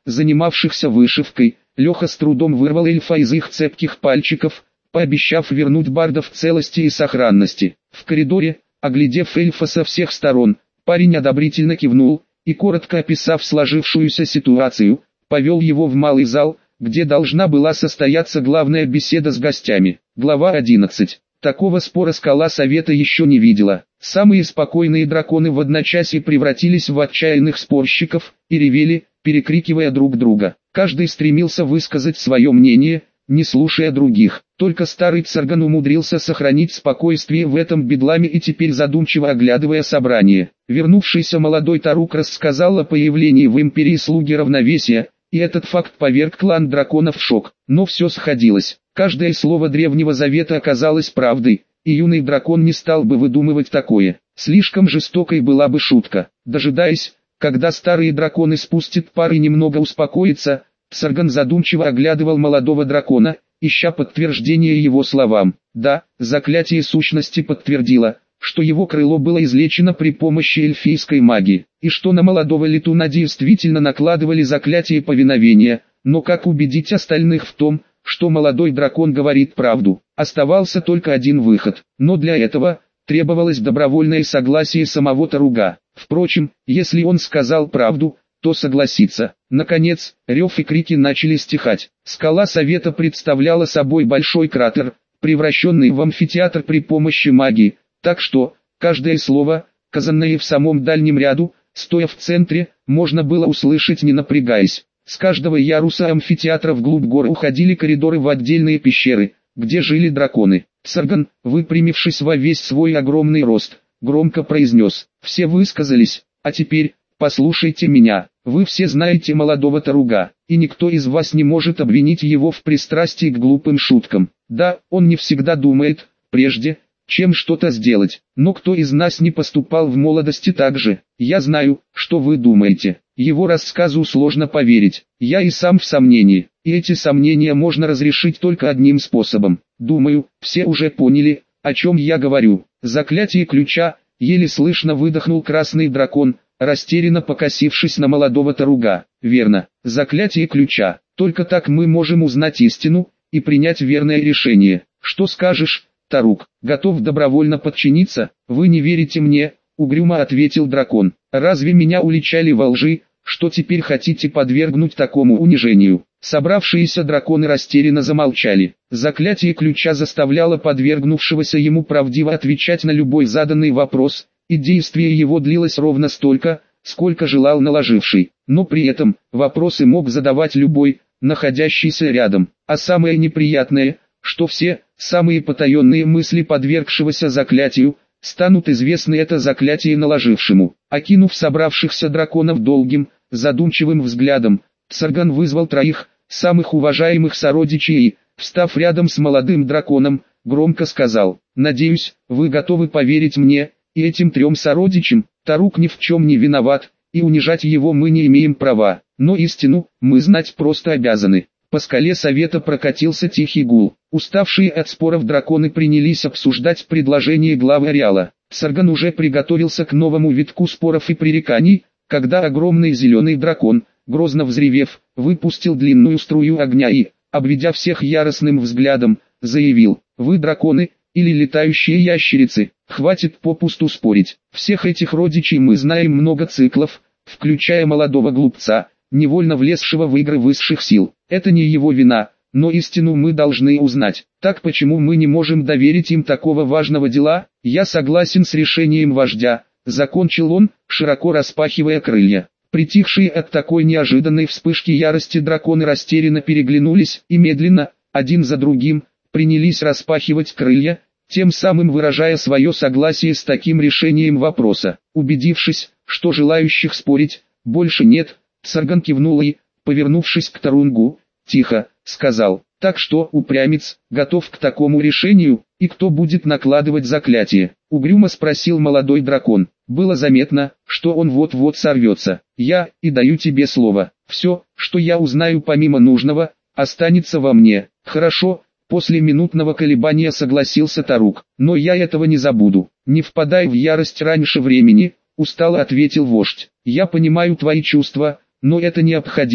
занимавшихся вышивкой. Леха с трудом вырвал эльфа из их цепких пальчиков, пообещав вернуть барда в целости и сохранности. В коридоре, оглядев эльфа со всех сторон, парень одобрительно кивнул и, коротко описав сложившуюся ситуацию, повел его в малый зал, где должна была состояться главная беседа с гостями. Глава одиннадцать. Такого спора скала совета еще не видела. Самые спокойные драконы в одночасье превратились в отчаянных спорщиков и ревели, перекрикивая друг друга. Каждый стремился высказать свое мнение, не слушая других. Только старый Царган умудрился сохранить спокойствие в этом бедламе и теперь задумчиво оглядывая собрание. Вернувшийся молодой Тарук рассказал о появлении в империи слуги равновесия, и этот факт поверг клан драконов в шок. Но все сходилось. Каждое слово Древнего Завета оказалось правдой, и юный дракон не стал бы выдумывать такое. Слишком жестокой была бы шутка. Дожидаясь, когда старые драконы спустят пар и немного успокоятся, Царган задумчиво оглядывал молодого дракона, ища подтверждение его словам. Да, заклятие сущности подтвердило, что его крыло было излечено при помощи эльфийской магии, и что на молодого летуна действительно накладывали заклятие повиновения, но как убедить остальных в том, что молодой дракон говорит правду? Оставался только один выход, но для этого требовалось добровольное согласие самого Таруга. Впрочем, если он сказал правду, то согласиться. Наконец, рев и крики начали стихать. Скала совета представляла собой большой кратер, превращенный в амфитеатр при помощи магии, так что, каждое слово, сказанное в самом дальнем ряду, стоя в центре, можно было услышать не напрягаясь. С каждого яруса амфитеатра вглубь гор уходили коридоры в отдельные пещеры, где жили драконы. Царган, выпрямившись во весь свой огромный рост, громко произнес: «Все высказались, а теперь, послушайте меня, вы все знаете молодого Таруга, и никто из вас не может обвинить его в пристрастии к глупым шуткам. Да, он не всегда думает, прежде, чем что-то сделать, но кто из нас не поступал в молодости так же? Я знаю, что вы думаете. Его рассказу сложно поверить, я и сам в сомнении, и эти сомнения можно разрешить только одним способом. Думаю, все уже поняли, о чем я говорю. Заклятие ключа», — еле слышно выдохнул красный дракон, растерянно покосившись на молодого Таруга. «Верно, заклятие ключа. Только так мы можем узнать истину и принять верное решение. Что скажешь, Тарук? Готов добровольно подчиниться?» «Вы не верите мне», — угрюмо ответил дракон. «Разве меня уличали во лжи, что теперь хотите подвергнуть такому унижению?» Собравшиеся драконы растерянно замолчали. Заклятие ключа заставляло подвергнувшегося ему правдиво отвечать на любой заданный вопрос, и действие его длилось ровно столько, сколько желал наложивший. Но при этом, вопросы мог задавать любой, находящийся рядом. А самое неприятное, что все, самые потаенные мысли подвергшегося заклятию, станут известны это заклятие наложившему. Окинув собравшихся драконов долгим, задумчивым взглядом, Царган вызвал троих, самых уважаемых сородичей и, встав рядом с молодым драконом, громко сказал: «Надеюсь, вы готовы поверить мне и этим трем сородичам. Тарук ни в чем не виноват, и унижать его мы не имеем права, но истину мы знать просто обязаны». По скале совета прокатился тихий гул. Уставшие от споров драконы принялись обсуждать предложение главы ареала. Царган уже приготовился к новому витку споров и пререканий, когда огромный зеленый дракон, грозно взревев, выпустил длинную струю огня и, обведя всех яростным взглядом, заявил: «Вы драконы, или летающие ящерицы, хватит попусту спорить. Всех этих родичей мы знаем много циклов, включая молодого глупца, невольно влезшего в игры высших сил. Это не его вина, но истину мы должны узнать. Так почему мы не можем доверить им такого важного дела? Я согласен с решением вождя», — закончил он, широко распахивая крылья. Притихшие от такой неожиданной вспышки ярости драконы растерянно переглянулись и медленно, один за другим, принялись распахивать крылья, тем самым выражая свое согласие с таким решением вопроса. Убедившись, что желающих спорить больше нет, Царган кивнул и, повернувшись к Тарунгу, тихо сказал: «Так что, упрямец, готов к такому решению, и кто будет накладывать заклятие?» Угрюмо спросил молодой дракон. Было заметно, что он вот-вот сорвется. «Я, и даю тебе слово. Все, что я узнаю помимо нужного, останется во мне». «Хорошо», — после минутного колебания согласился Тарук. «Но я этого не забуду. Не впадай в ярость раньше времени», — устало ответил вождь. «Я понимаю твои чувства, но это необходимо,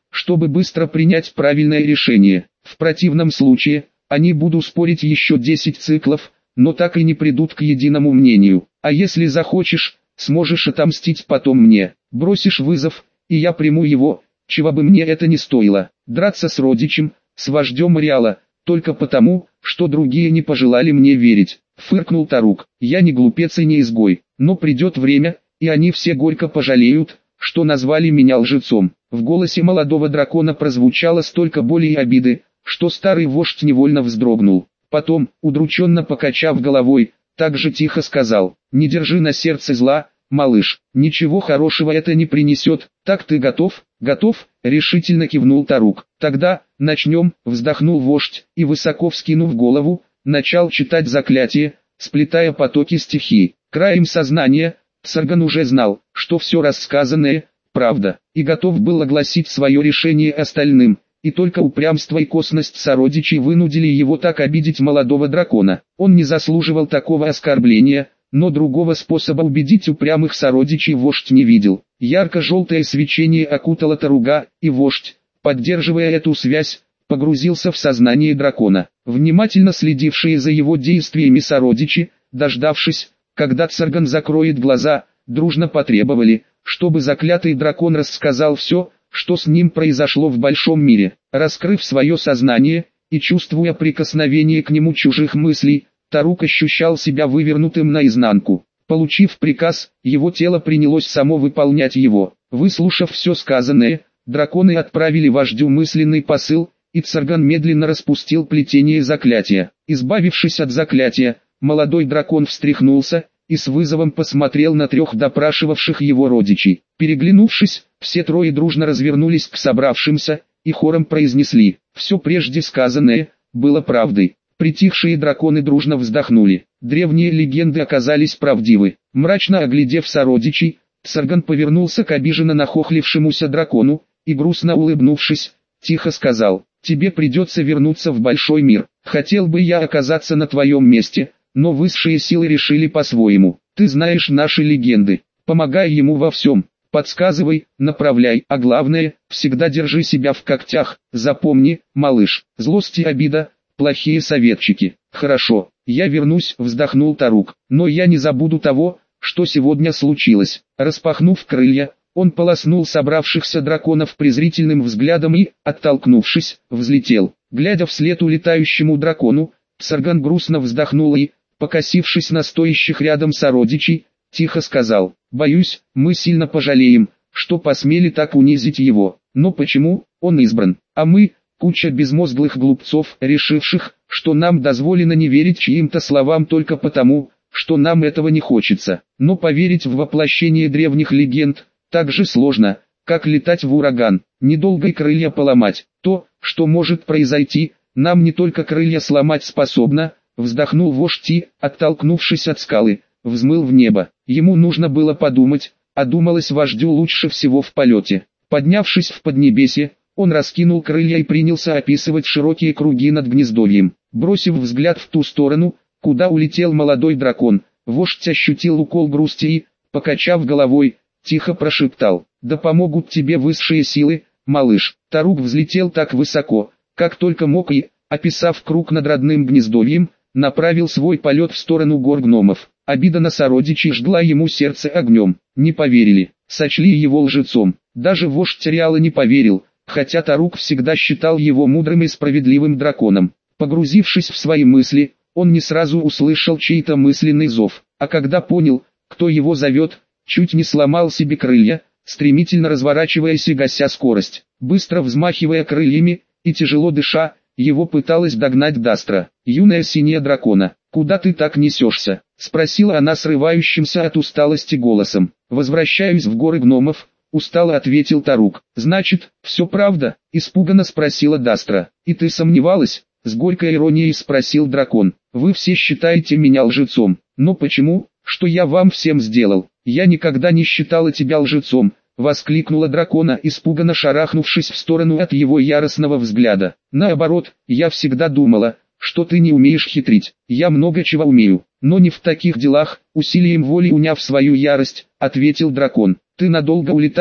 чтобы быстро принять правильное решение. В противном случае, они будут спорить еще десять циклов, но так и не придут к единому мнению. А если захочешь, сможешь отомстить потом мне. Бросишь вызов, и я приму его, чего бы мне это ни стоило. Драться с родичем, с вождем Реала, только потому, что другие не пожелали мне верить. Фыркнул Тарук. Я не глупец и не изгой, но придет время, и они все горько пожалеют, что назвали меня лжецом. В голосе молодого дракона прозвучало столько боли и обиды, что старый вождь невольно вздрогнул. Потом, удрученно покачав головой, так же тихо сказал: «Не держи на сердце зла, малыш, ничего хорошего это не принесет. Так ты готов?» «Готов», — решительно кивнул Тарук. «Тогда, начнем», — вздохнул вождь, и высоко вскинув голову, начал читать заклятие, сплетая потоки стихий. Краем сознания, Сарган уже знал, что все рассказанное — правда, и готов был огласить свое решение остальным, и только упрямство и косность сородичей вынудили его так обидеть молодого дракона. Он не заслуживал такого оскорбления, но другого способа убедить упрямых сородичей вождь не видел. Ярко-желтое свечение окутало Таруга, и вождь, поддерживая эту связь, погрузился в сознание дракона. Внимательно следившие за его действиями сородичи, дождавшись, когда Царган закроет глаза, дружно потребовали, чтобы заклятый дракон рассказал все, что с ним произошло в большом мире. Раскрыв свое сознание, и чувствуя прикосновение к нему чужих мыслей, Тарук ощущал себя вывернутым наизнанку. Получив приказ, его тело принялось само выполнять его. Выслушав все сказанное, драконы отправили вождю мысленный посыл, и Царган медленно распустил плетение заклятия. Избавившись от заклятия, молодой дракон встряхнулся и с вызовом посмотрел на трех допрашивавших его родичей. Переглянувшись, все трое дружно развернулись к собравшимся и хором произнесли: «Все прежде сказанное было правдой». Притихшие драконы дружно вздохнули. Древние легенды оказались правдивы. Мрачно оглядев сородичей, Царган повернулся к обиженно нахохлившемуся дракону и, грустно улыбнувшись, тихо сказал: «Тебе придется вернуться в большой мир. Хотел бы я оказаться на твоем месте, но высшие силы решили по-своему. Ты знаешь наши легенды. Помогай ему во всем. Подсказывай, направляй, а главное, всегда держи себя в когтях. Запомни, малыш, злость и обида — плохие советчики». «Хорошо, я вернусь», — вздохнул Тарук, «но я не забуду того, что сегодня случилось». Распахнув крылья, он полоснул собравшихся драконов презрительным взглядом и, оттолкнувшись, взлетел. Глядя вслед улетающему дракону, Царган грустно вздохнул и, покосившись на стоящих рядом сородичей, тихо сказал: «Боюсь, мы сильно пожалеем, что посмели так унизить его. Но почему? Он избран, а мы — куча безмозглых глупцов, решивших, что нам дозволено не верить чьим-то словам только потому, что нам этого не хочется. Но поверить в воплощение древних легенд так же сложно, как летать в ураган, недолго и крылья поломать. То, что может произойти, нам не только крылья сломать способно». Вздохнул вождь и, оттолкнувшись от скалы, взмыл в небо. Ему нужно было подумать, а думалось вождю лучше всего в полете. Поднявшись в поднебесье, он раскинул крылья и принялся описывать широкие круги над гнездовьем. Бросив взгляд в ту сторону, куда улетел молодой дракон, вождь ощутил укол грусти и, покачав головой, тихо прошептал: «Да помогут тебе высшие силы, малыш». Тарук взлетел так высоко, как только мог и, описав круг над родным гнездовьем, направил свой полет в сторону гор гномов. Обида на сородичей жгла ему сердце огнем. Не поверили, сочли его лжецом. Даже вождь Реала не поверил, хотя Тарук всегда считал его мудрым и справедливым драконом. Погрузившись в свои мысли, он не сразу услышал чей-то мысленный зов, а когда понял, кто его зовет, чуть не сломал себе крылья, стремительно разворачиваясь и гася скорость. Быстро взмахивая крыльями и тяжело дыша, его пыталась догнать Дастра. «Юная синяя дракона, куда ты так несешься?» — спросила она срывающимся от усталости голосом. «Возвращаюсь в горы гномов», — устало ответил Тарук. «Значит, все правда?» — испуганно спросила Дастра. «И ты сомневалась?» — с горькой иронией спросил дракон. «Вы все считаете меня лжецом. Но почему? Что я вам всем сделал? Я никогда не считала тебя лжецом», — воскликнула дракона, испуганно шарахнувшись в сторону от его яростного взгляда. «Наоборот, я всегда думала, что ты не умеешь хитрить. Я много чего умею, но не в таких делах», — усилием воли уняв свою ярость, ответил дракон. «Ты надолго улетаешь?»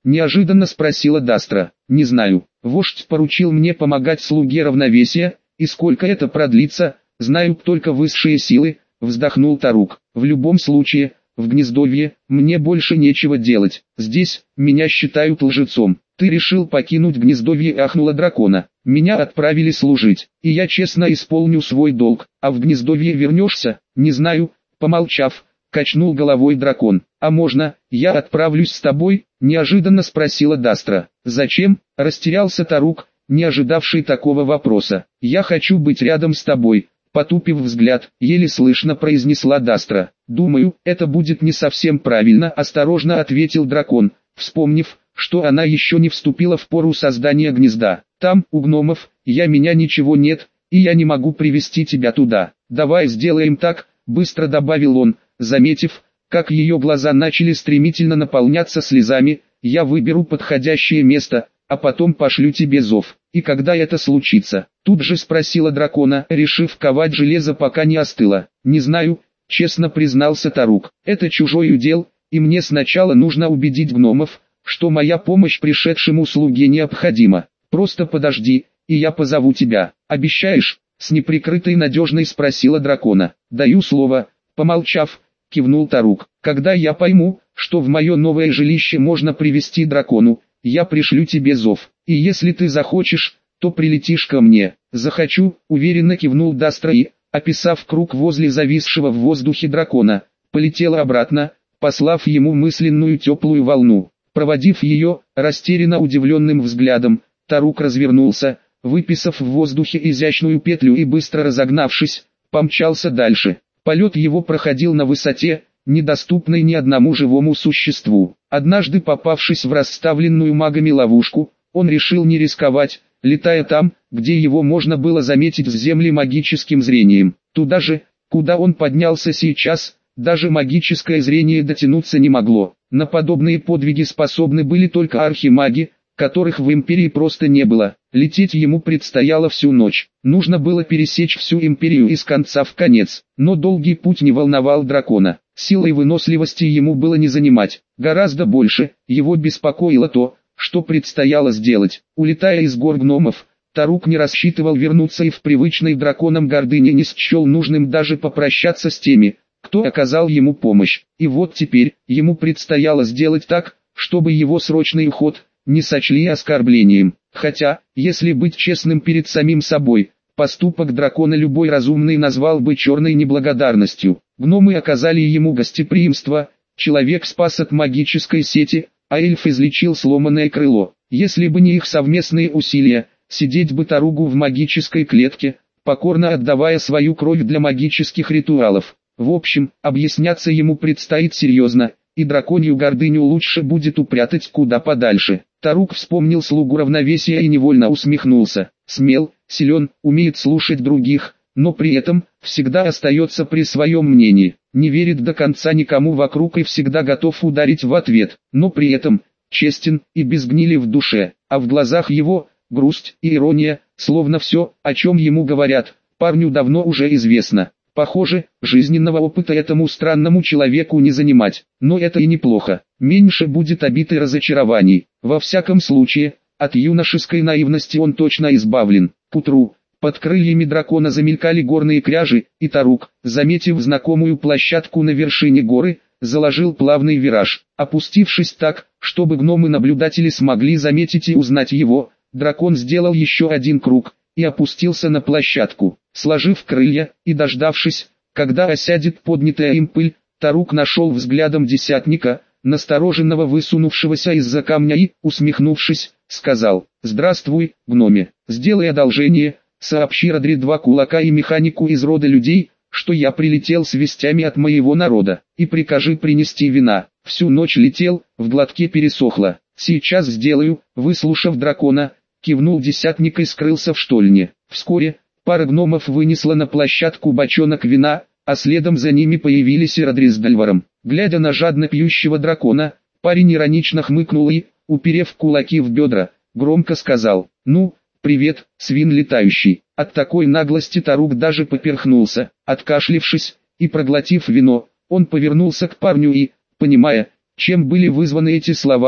неожиданно спросила Дастра. Не знаю, вождь поручил мне помогать слуге равновесия, и сколько это продлится, знают только высшие силы, вздохнул Тарук. В любом случае, в Гнездовье, мне больше нечего делать, здесь, меня считают лжецом. Ты решил покинуть Гнездовье, ахнула дракона. Меня отправили служить, и я честно исполню свой долг, а в Гнездовье вернешься, не знаю, помолчав, качнул головой дракон. А можно, я отправлюсь с тобой, неожиданно спросила Дастра. Зачем, растерялся Тарук, не ожидавший такого вопроса. Я хочу быть рядом с тобой. Потупив взгляд, еле слышно произнесла Дастра. «Думаю, это будет не совсем правильно», — осторожно ответил дракон, вспомнив, что она еще не вступила в пору создания гнезда. «Там, у гномов, я меня ничего нет, и я не могу привести тебя туда. Давай сделаем так», — быстро добавил он, заметив, как ее глаза начали стремительно наполняться слезами. «Я выберу подходящее место, а потом пошлю тебе зов. И когда это случится?» Тут же спросила дракона, решив ковать железо, пока не остыло. «Не знаю», — честно признался Тарук. «Это чужой удел, и мне сначала нужно убедить гномов, что моя помощь пришедшему слуге необходима. Просто подожди, и я позову тебя. Обещаешь?» — с неприкрытой надежной спросила дракона. «Даю слово», — помолчав, кивнул Тарук. «Когда я пойму, что в мое новое жилище можно привести дракону, я пришлю тебе зов, и если ты захочешь, то прилетишь ко мне». «Захочу», — уверенно кивнул Дастра и, описав круг возле зависшего в воздухе дракона, полетела обратно, послав ему мысленную теплую волну. Проводив ее, растерянно удивленным взглядом, Тарук развернулся, выписав в воздухе изящную петлю и быстро разогнавшись, помчался дальше. Полет его проходил на высоте, недоступной ни одному живому существу. Однажды попавшись в расставленную магами ловушку, он решил не рисковать, летая там, где его можно было заметить с земли магическим зрением. Туда же, куда он поднялся сейчас, даже магическое зрение дотянуться не могло. На подобные подвиги способны были только архимаги, которых в Империи просто не было. Лететь ему предстояло всю ночь. Нужно было пересечь всю Империю из конца в конец. Но долгий путь не волновал дракона. Силы и выносливости ему было не занимать. Гораздо больше, его беспокоило то, что предстояло сделать. Улетая из гор гномов, Тарук не рассчитывал вернуться и в привычной драконом гордыне не счел нужным даже попрощаться с теми, кто оказал ему помощь. И вот теперь, ему предстояло сделать так, чтобы его срочный уход не сочли оскорблением. Хотя, если быть честным перед самим собой, поступок дракона любой разумный назвал бы черной неблагодарностью. Гномы оказали ему гостеприимство, человек спас от магической сети, а эльф излечил сломанное крыло. Если бы не их совместные усилия, сидеть бы Таругу в магической клетке, покорно отдавая свою кровь для магических ритуалов. В общем, объясняться ему предстоит серьезно, и драконью гордыню лучше будет упрятать куда подальше. Тарук вспомнил слугу равновесия и невольно усмехнулся. Смел, силен, умеет слушать других, но при этом всегда остается при своем мнении. Не верит до конца никому вокруг и всегда готов ударить в ответ, но при этом честен и без гнили в душе, а в глазах его грусть и ирония, словно все, о чем ему говорят, парню давно уже известно. Похоже, жизненного опыта этому странному человеку не занимать, но это и неплохо, меньше будет обид и разочарований. Во всяком случае, от юношеской наивности он точно избавлен. К утру, под крыльями дракона замелькали горные кряжи, и Тарук, заметив знакомую площадку на вершине горы, заложил плавный вираж. Опустившись так, чтобы гномы-наблюдатели смогли заметить и узнать его, дракон сделал еще один круг и опустился на площадку. Сложив крылья и дождавшись, когда осядет поднятая им пыль, Тарук нашел взглядом десятника, настороженного высунувшегося из-за камня и, усмехнувшись, сказал: «Здравствуй, гноме, сделай одолжение, сообщи Родри два кулака и механику из рода людей, что я прилетел с вестями от моего народа, и прикажи принести вина. Всю ночь летел, в глотке пересохло. Сейчас сделаю», выслушав дракона, кивнул десятник и скрылся в штольне. Вскоре, пара гномов вынесла на площадку бочонок вина, а следом за ними появились и Родри с Дальваром. Глядя на жадно пьющего дракона, парень иронично хмыкнул и, уперев кулаки в бедра, громко сказал: «Ну, привет, свин летающий». От такой наглости Тарук даже поперхнулся. Откашлившись и проглотив вино, он повернулся к парню и, понимая, чем были вызваны эти слова,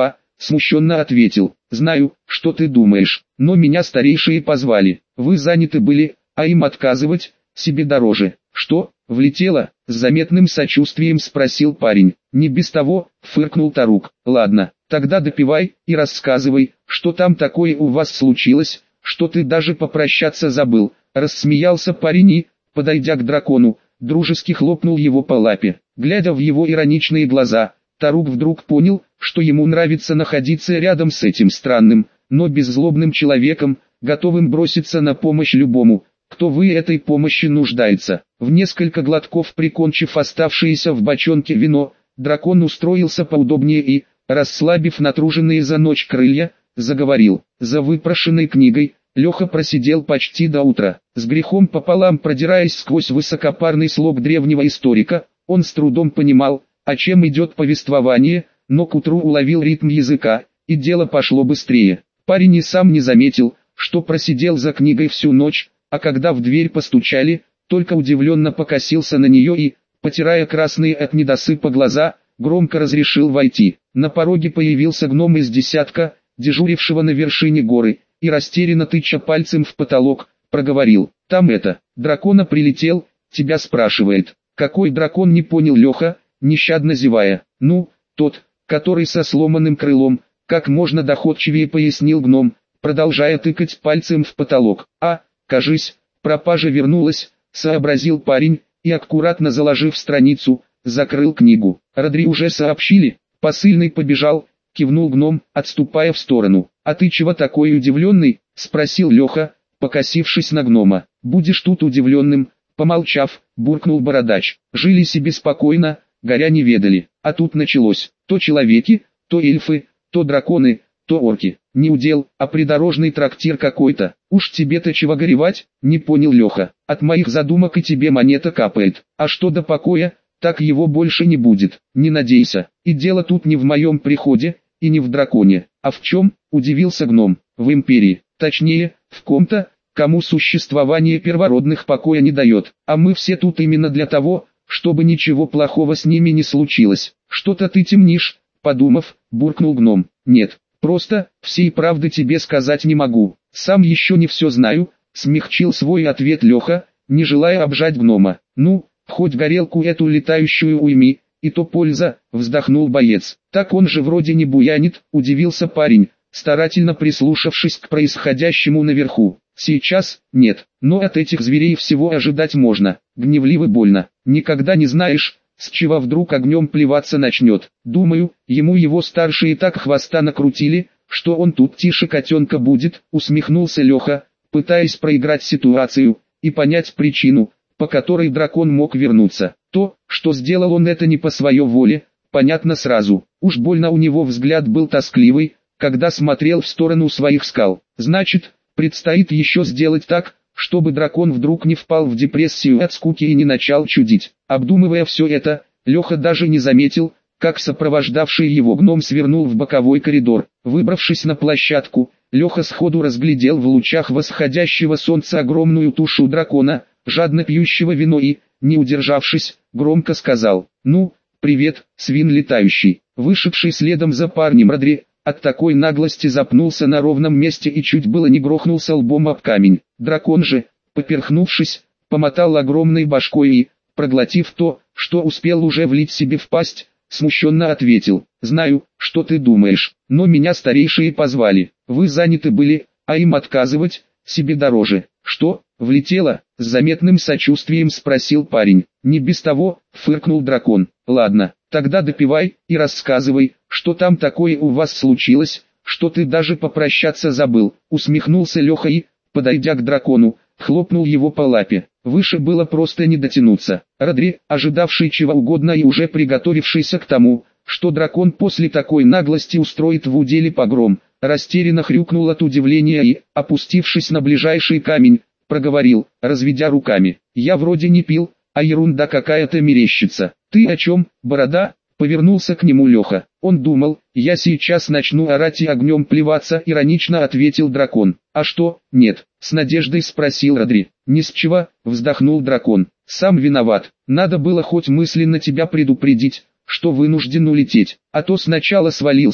смущенно ответил: «Знаю, что ты думаешь, но меня старейшие позвали. Вы заняты были, а им отказывать себе дороже». «Что, влетело?» — с заметным сочувствием спросил парень. «Не без того», — фыркнул Тарук. «Ладно, тогда допивай и рассказывай, что там такое у вас случилось, что ты даже попрощаться забыл». Рассмеялся парень и, подойдя к дракону, дружески хлопнул его по лапе. Глядя в его ироничные глаза, Тарук вдруг понял, что ему нравится находиться рядом с этим странным, но беззлобным человеком, готовым броситься на помощь любому, кто в этой помощи нуждается. В несколько глотков прикончив оставшееся в бочонке вино, дракон устроился поудобнее и, расслабив натруженные за ночь крылья, заговорил. За выпрошенной книгой Леха просидел почти до утра. С грехом пополам продираясь сквозь высокопарный слог древнего историка, он с трудом понимал, о чем идет повествование, но к утру уловил ритм языка, и дело пошло быстрее. Парень и сам не заметил, что просидел за книгой всю ночь, а когда в дверь постучали, только удивленно покосился на нее и, потирая красные от недосыпа глаза, громко разрешил войти. На пороге появился гном из десятка, дежурившего на вершине горы, и растерянно тыча пальцем в потолок, проговорил: «Там это, дракона прилетел, тебя спрашивает». «Какой дракон?» — не понял Леха, нещадно зевая. «Ну, тот, который со сломанным крылом», — как можно доходчивее пояснил гном, продолжая тыкать пальцем в потолок. «А, кажись, пропажа вернулась», — сообразил парень, и аккуратно заложив страницу, закрыл книгу. «Родри уже сообщили?» «Посыльный побежал», — кивнул гном, отступая в сторону. «А ты чего такой удивленный?» — спросил Леха, покосившись на гнома. «Будешь тут удивленным», — помолчав, буркнул бородач. Жили себе спокойно, горя не ведали, а тут началось. То человеки, то эльфы, то драконы, то орки. Не удел, а придорожный трактир какой-то. Уж тебе-то чего горевать, не понял Леха. От моих задумок и тебе монета капает. А что до покоя, так его больше не будет. Не надейся. И дело тут не в моем приходе, и не в драконе. А в чем, удивился гном, в империи. Точнее, в ком-то, кому существование первородных покоя не дает. А мы все тут именно для того, чтобы ничего плохого с ними не случилось. Что-то ты темнишь, подумав, буркнул гном. Нет, просто, всей правды тебе сказать не могу. Сам еще не все знаю, смягчил свой ответ Леха, не желая обжать гнома. Ну, хоть горелку эту летающую уйми, и то польза, вздохнул боец. Так он же вроде не буянит, удивился парень, старательно прислушавшись к происходящему наверху. Сейчас, нет, но от этих зверей всего ожидать можно, гневливо больно. Никогда не знаешь, с чего вдруг огнем плеваться начнет. Думаю, ему его старшие так хвоста накрутили, что он тут тише котенка будет, усмехнулся Леха, пытаясь проиграть ситуацию, и понять причину, по которой дракон мог вернуться. То, что сделал он это не по своей воле, понятно сразу. Уж больно у него взгляд был тоскливый, когда смотрел в сторону своих скал. Значит, предстоит еще сделать так, чтобы дракон вдруг не впал в депрессию от скуки и не начал чудить. Обдумывая все это, Леха даже не заметил, как сопровождавший его гном свернул в боковой коридор. Выбравшись на площадку, Леха сходу разглядел в лучах восходящего солнца огромную тушу дракона, жадно пьющего вино и, не удержавшись, громко сказал: «Ну, привет, свин летающий». Вышедший следом за парнем Родри, от такой наглости запнулся на ровном месте и чуть было не грохнулся лбом об камень. Дракон же, поперхнувшись, помотал огромной башкой и, проглотив то, что успел уже влить себе в пасть, смущенно ответил: «Знаю, что ты думаешь, но меня старейшие позвали. Вы заняты были, а им отказывать себе дороже». «Что, влетело?» — с заметным сочувствием спросил парень. «Не без того», — фыркнул дракон. «Ладно, тогда допивай и рассказывай, что там такое у вас случилось, что ты даже попрощаться забыл», — усмехнулся Леха и, подойдя к дракону, хлопнул его по лапе. Выше было просто не дотянуться. Родри, ожидавший чего угодно и уже приготовившийся к тому, что дракон после такой наглости устроит в уделе погром, растерянно хрюкнул от удивления и, опустившись на ближайший камень, проговорил, разведя руками: «Я вроде не пил, а ерунда какая-то мерещится». «Ты о чем, борода?» — повернулся к нему Леха. Он думал: «Я сейчас начну орать и огнем плеваться», — иронично ответил дракон. «А что, нет?» — с надеждой спросил Родри. «Ни с чего», — вздохнул дракон. «Сам виноват. Надо было хоть мысленно тебя предупредить, что вынужден улететь, а то сначала свалился,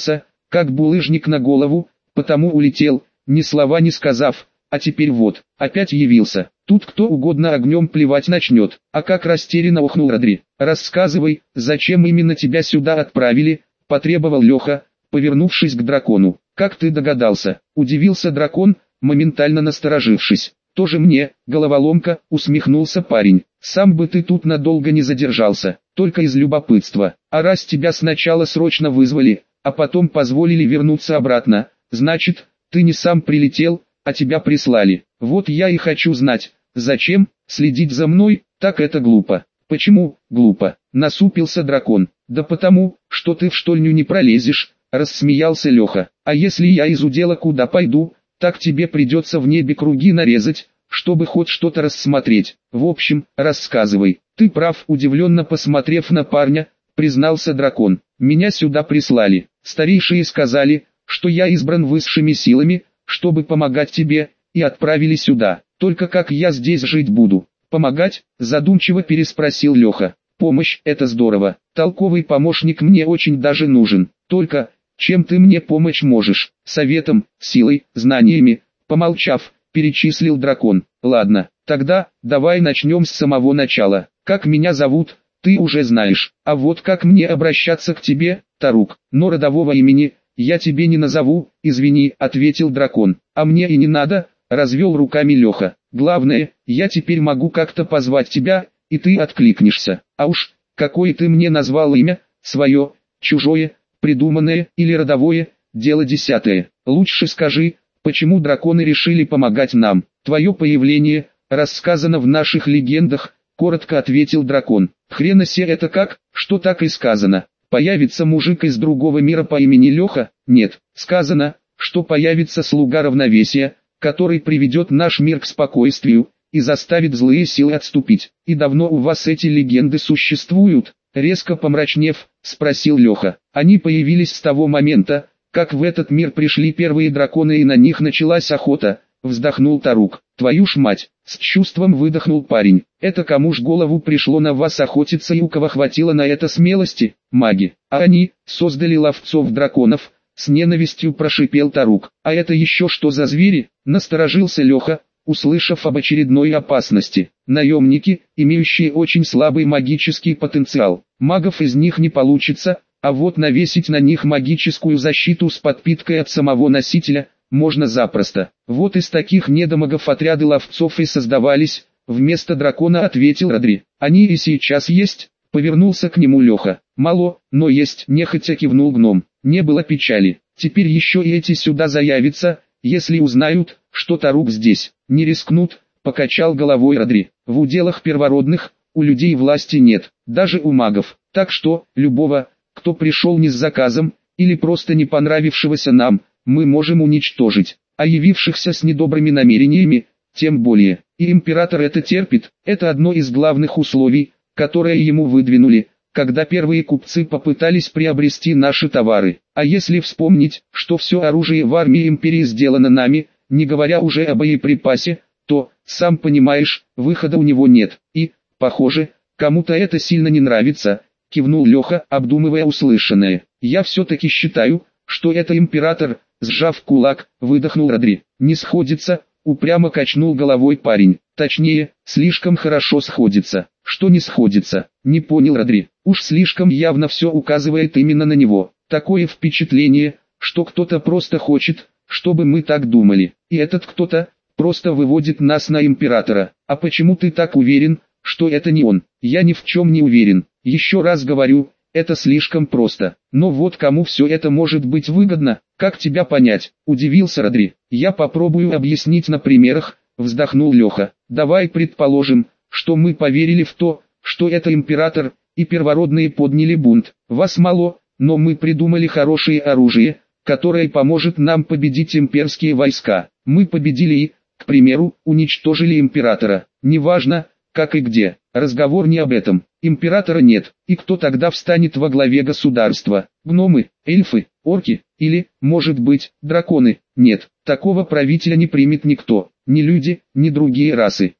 как булыжник на голову, потому улетел, ни слова не сказав, а теперь вот, опять явился. Тут кто угодно огнем плевать начнет. А как растерянно охнул Родри. «Рассказывай, зачем именно тебя сюда отправили?» – потребовал Леха, повернувшись к дракону. «Как ты догадался?» – удивился дракон, моментально насторожившись. «Тоже мне, головоломка», – усмехнулся парень. «Сам бы ты тут надолго не задержался, только из любопытства. А раз тебя сначала срочно вызвали, а потом позволили вернуться обратно, значит, ты не сам прилетел, а тебя прислали. Вот я и хочу знать, зачем следить за мной, так это глупо». «Почему глупо?» – насупился дракон. «Да потому, что ты в штольню не пролезешь», – рассмеялся Леха. «А если я из удела куда пойду, так тебе придется в небе круги нарезать, чтобы хоть что-то рассмотреть. В общем, рассказывай». «Ты прав», – удивленно посмотрев на парня, признался дракон. «Меня сюда прислали. Старейшие сказали, что я избран высшими силами, чтобы помогать тебе, и отправили сюда. Только как я здесь жить буду?» «Помогать?» – задумчиво переспросил Леха. «Помощь – это здорово. Толковый помощник мне очень даже нужен. Только, чем ты мне помочь можешь? Советом, силой, знаниями?» Помолчав, перечислил дракон. «Ладно, тогда, давай начнем с самого начала. Как меня зовут, ты уже знаешь. А вот как мне обращаться к тебе, Тарук? Но родового имени я тебе не назову, извини», – ответил дракон. «А мне и не надо», – развел руками Леха. «Главное, я теперь могу как-то позвать тебя, и ты откликнешься. А уж, какое ты мне назвал имя, свое, чужое, придуманное или родовое, дело десятое. Лучше скажи, почему драконы решили помогать нам? Твое появление рассказано в наших легендах», — коротко ответил дракон. «Хрена се это как, что так и сказано? Появится мужик из другого мира по имени Леха? Нет, сказано, что появится слуга равновесия, который приведет наш мир к спокойствию и заставит злые силы отступить. И давно у вас эти легенды существуют?» Резко помрачнев, спросил Леха. «Они появились с того момента, как в этот мир пришли первые драконы и на них началась охота», вздохнул Тарук. «Твою ж мать!» С чувством выдохнул парень. «Это кому ж голову пришло на вас охотиться и у кого хватило на это смелости? Маги. А они создали ловцов-драконов», с ненавистью прошипел Тарук. «А это еще что за звери?» Насторожился Леха, услышав об очередной опасности. «Наемники, имеющие очень слабый магический потенциал. Магов из них не получится, а вот навесить на них магическую защиту с подпиткой от самого носителя можно запросто. Вот из таких недомагов отряды ловцов и создавались», вместо дракона ответил Родри. «Они и сейчас есть», повернулся к нему Леха. «Мало, но есть», нехотя кивнул гном. Не было печали. «Теперь еще и эти сюда заявятся, если узнают, что Тарук здесь. Не рискнут», покачал головой Родри. «В уделах первородных, у людей власти нет, даже у магов. Так что, любого, кто пришел не с заказом, или просто не понравившегося нам, мы можем уничтожить. А явившихся с недобрыми намерениями, тем более. И император это терпит. Это одно из главных условий, которое ему выдвинули, когда первые купцы попытались приобрести наши товары. А если вспомнить, что все оружие в армии империи сделано нами, не говоря уже о боеприпасе, то, сам понимаешь, выхода у него нет. И, похоже, кому-то это сильно не нравится», кивнул Леха, обдумывая услышанное. «Я все-таки считаю, что это император», сжав кулак, выдохнул Родри. «Не сходится», упрямо качнул головой парень. «Точнее, слишком хорошо сходится». «Что не сходится?» Не понял Родри. «Уж слишком явно все указывает именно на него. Такое впечатление, что кто-то просто хочет, чтобы мы так думали. И этот кто-то просто выводит нас на императора. А почему ты так уверен, что это не он?» «Я ни в чем не уверен. Еще раз говорю, это слишком просто. Но вот кому все это может быть выгодно, как тебя понять?» Удивился Родри. «Я попробую объяснить на примерах», вздохнул Леха. «Давай предположим, что мы поверили в то, что это император, и первородные подняли бунт. Вас мало, но мы придумали хорошее оружие, которое поможет нам победить имперские войска. Мы победили и, к примеру, уничтожили императора. Неважно, как и где. Разговор не об этом. Императора нет, и кто тогда встанет во главе государства? Гномы, эльфы, орки, или, может быть, драконы? Нет, такого правителя не примет никто, ни люди, ни другие расы.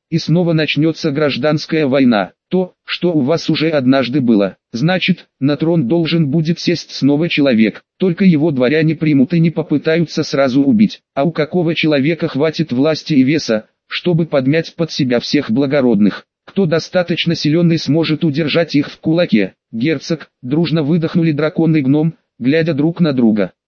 и снова начнется гражданская война. То, что у вас уже однажды было. Значит, на трон должен будет сесть снова человек, только его дворяне примут и не попытаются сразу убить. А у какого человека хватит власти и веса, чтобы подмять под себя всех благородных? Кто достаточно силен и сможет удержать их в кулаке? Герцог, дружно выдохнули дракон и гном, глядя друг на друга.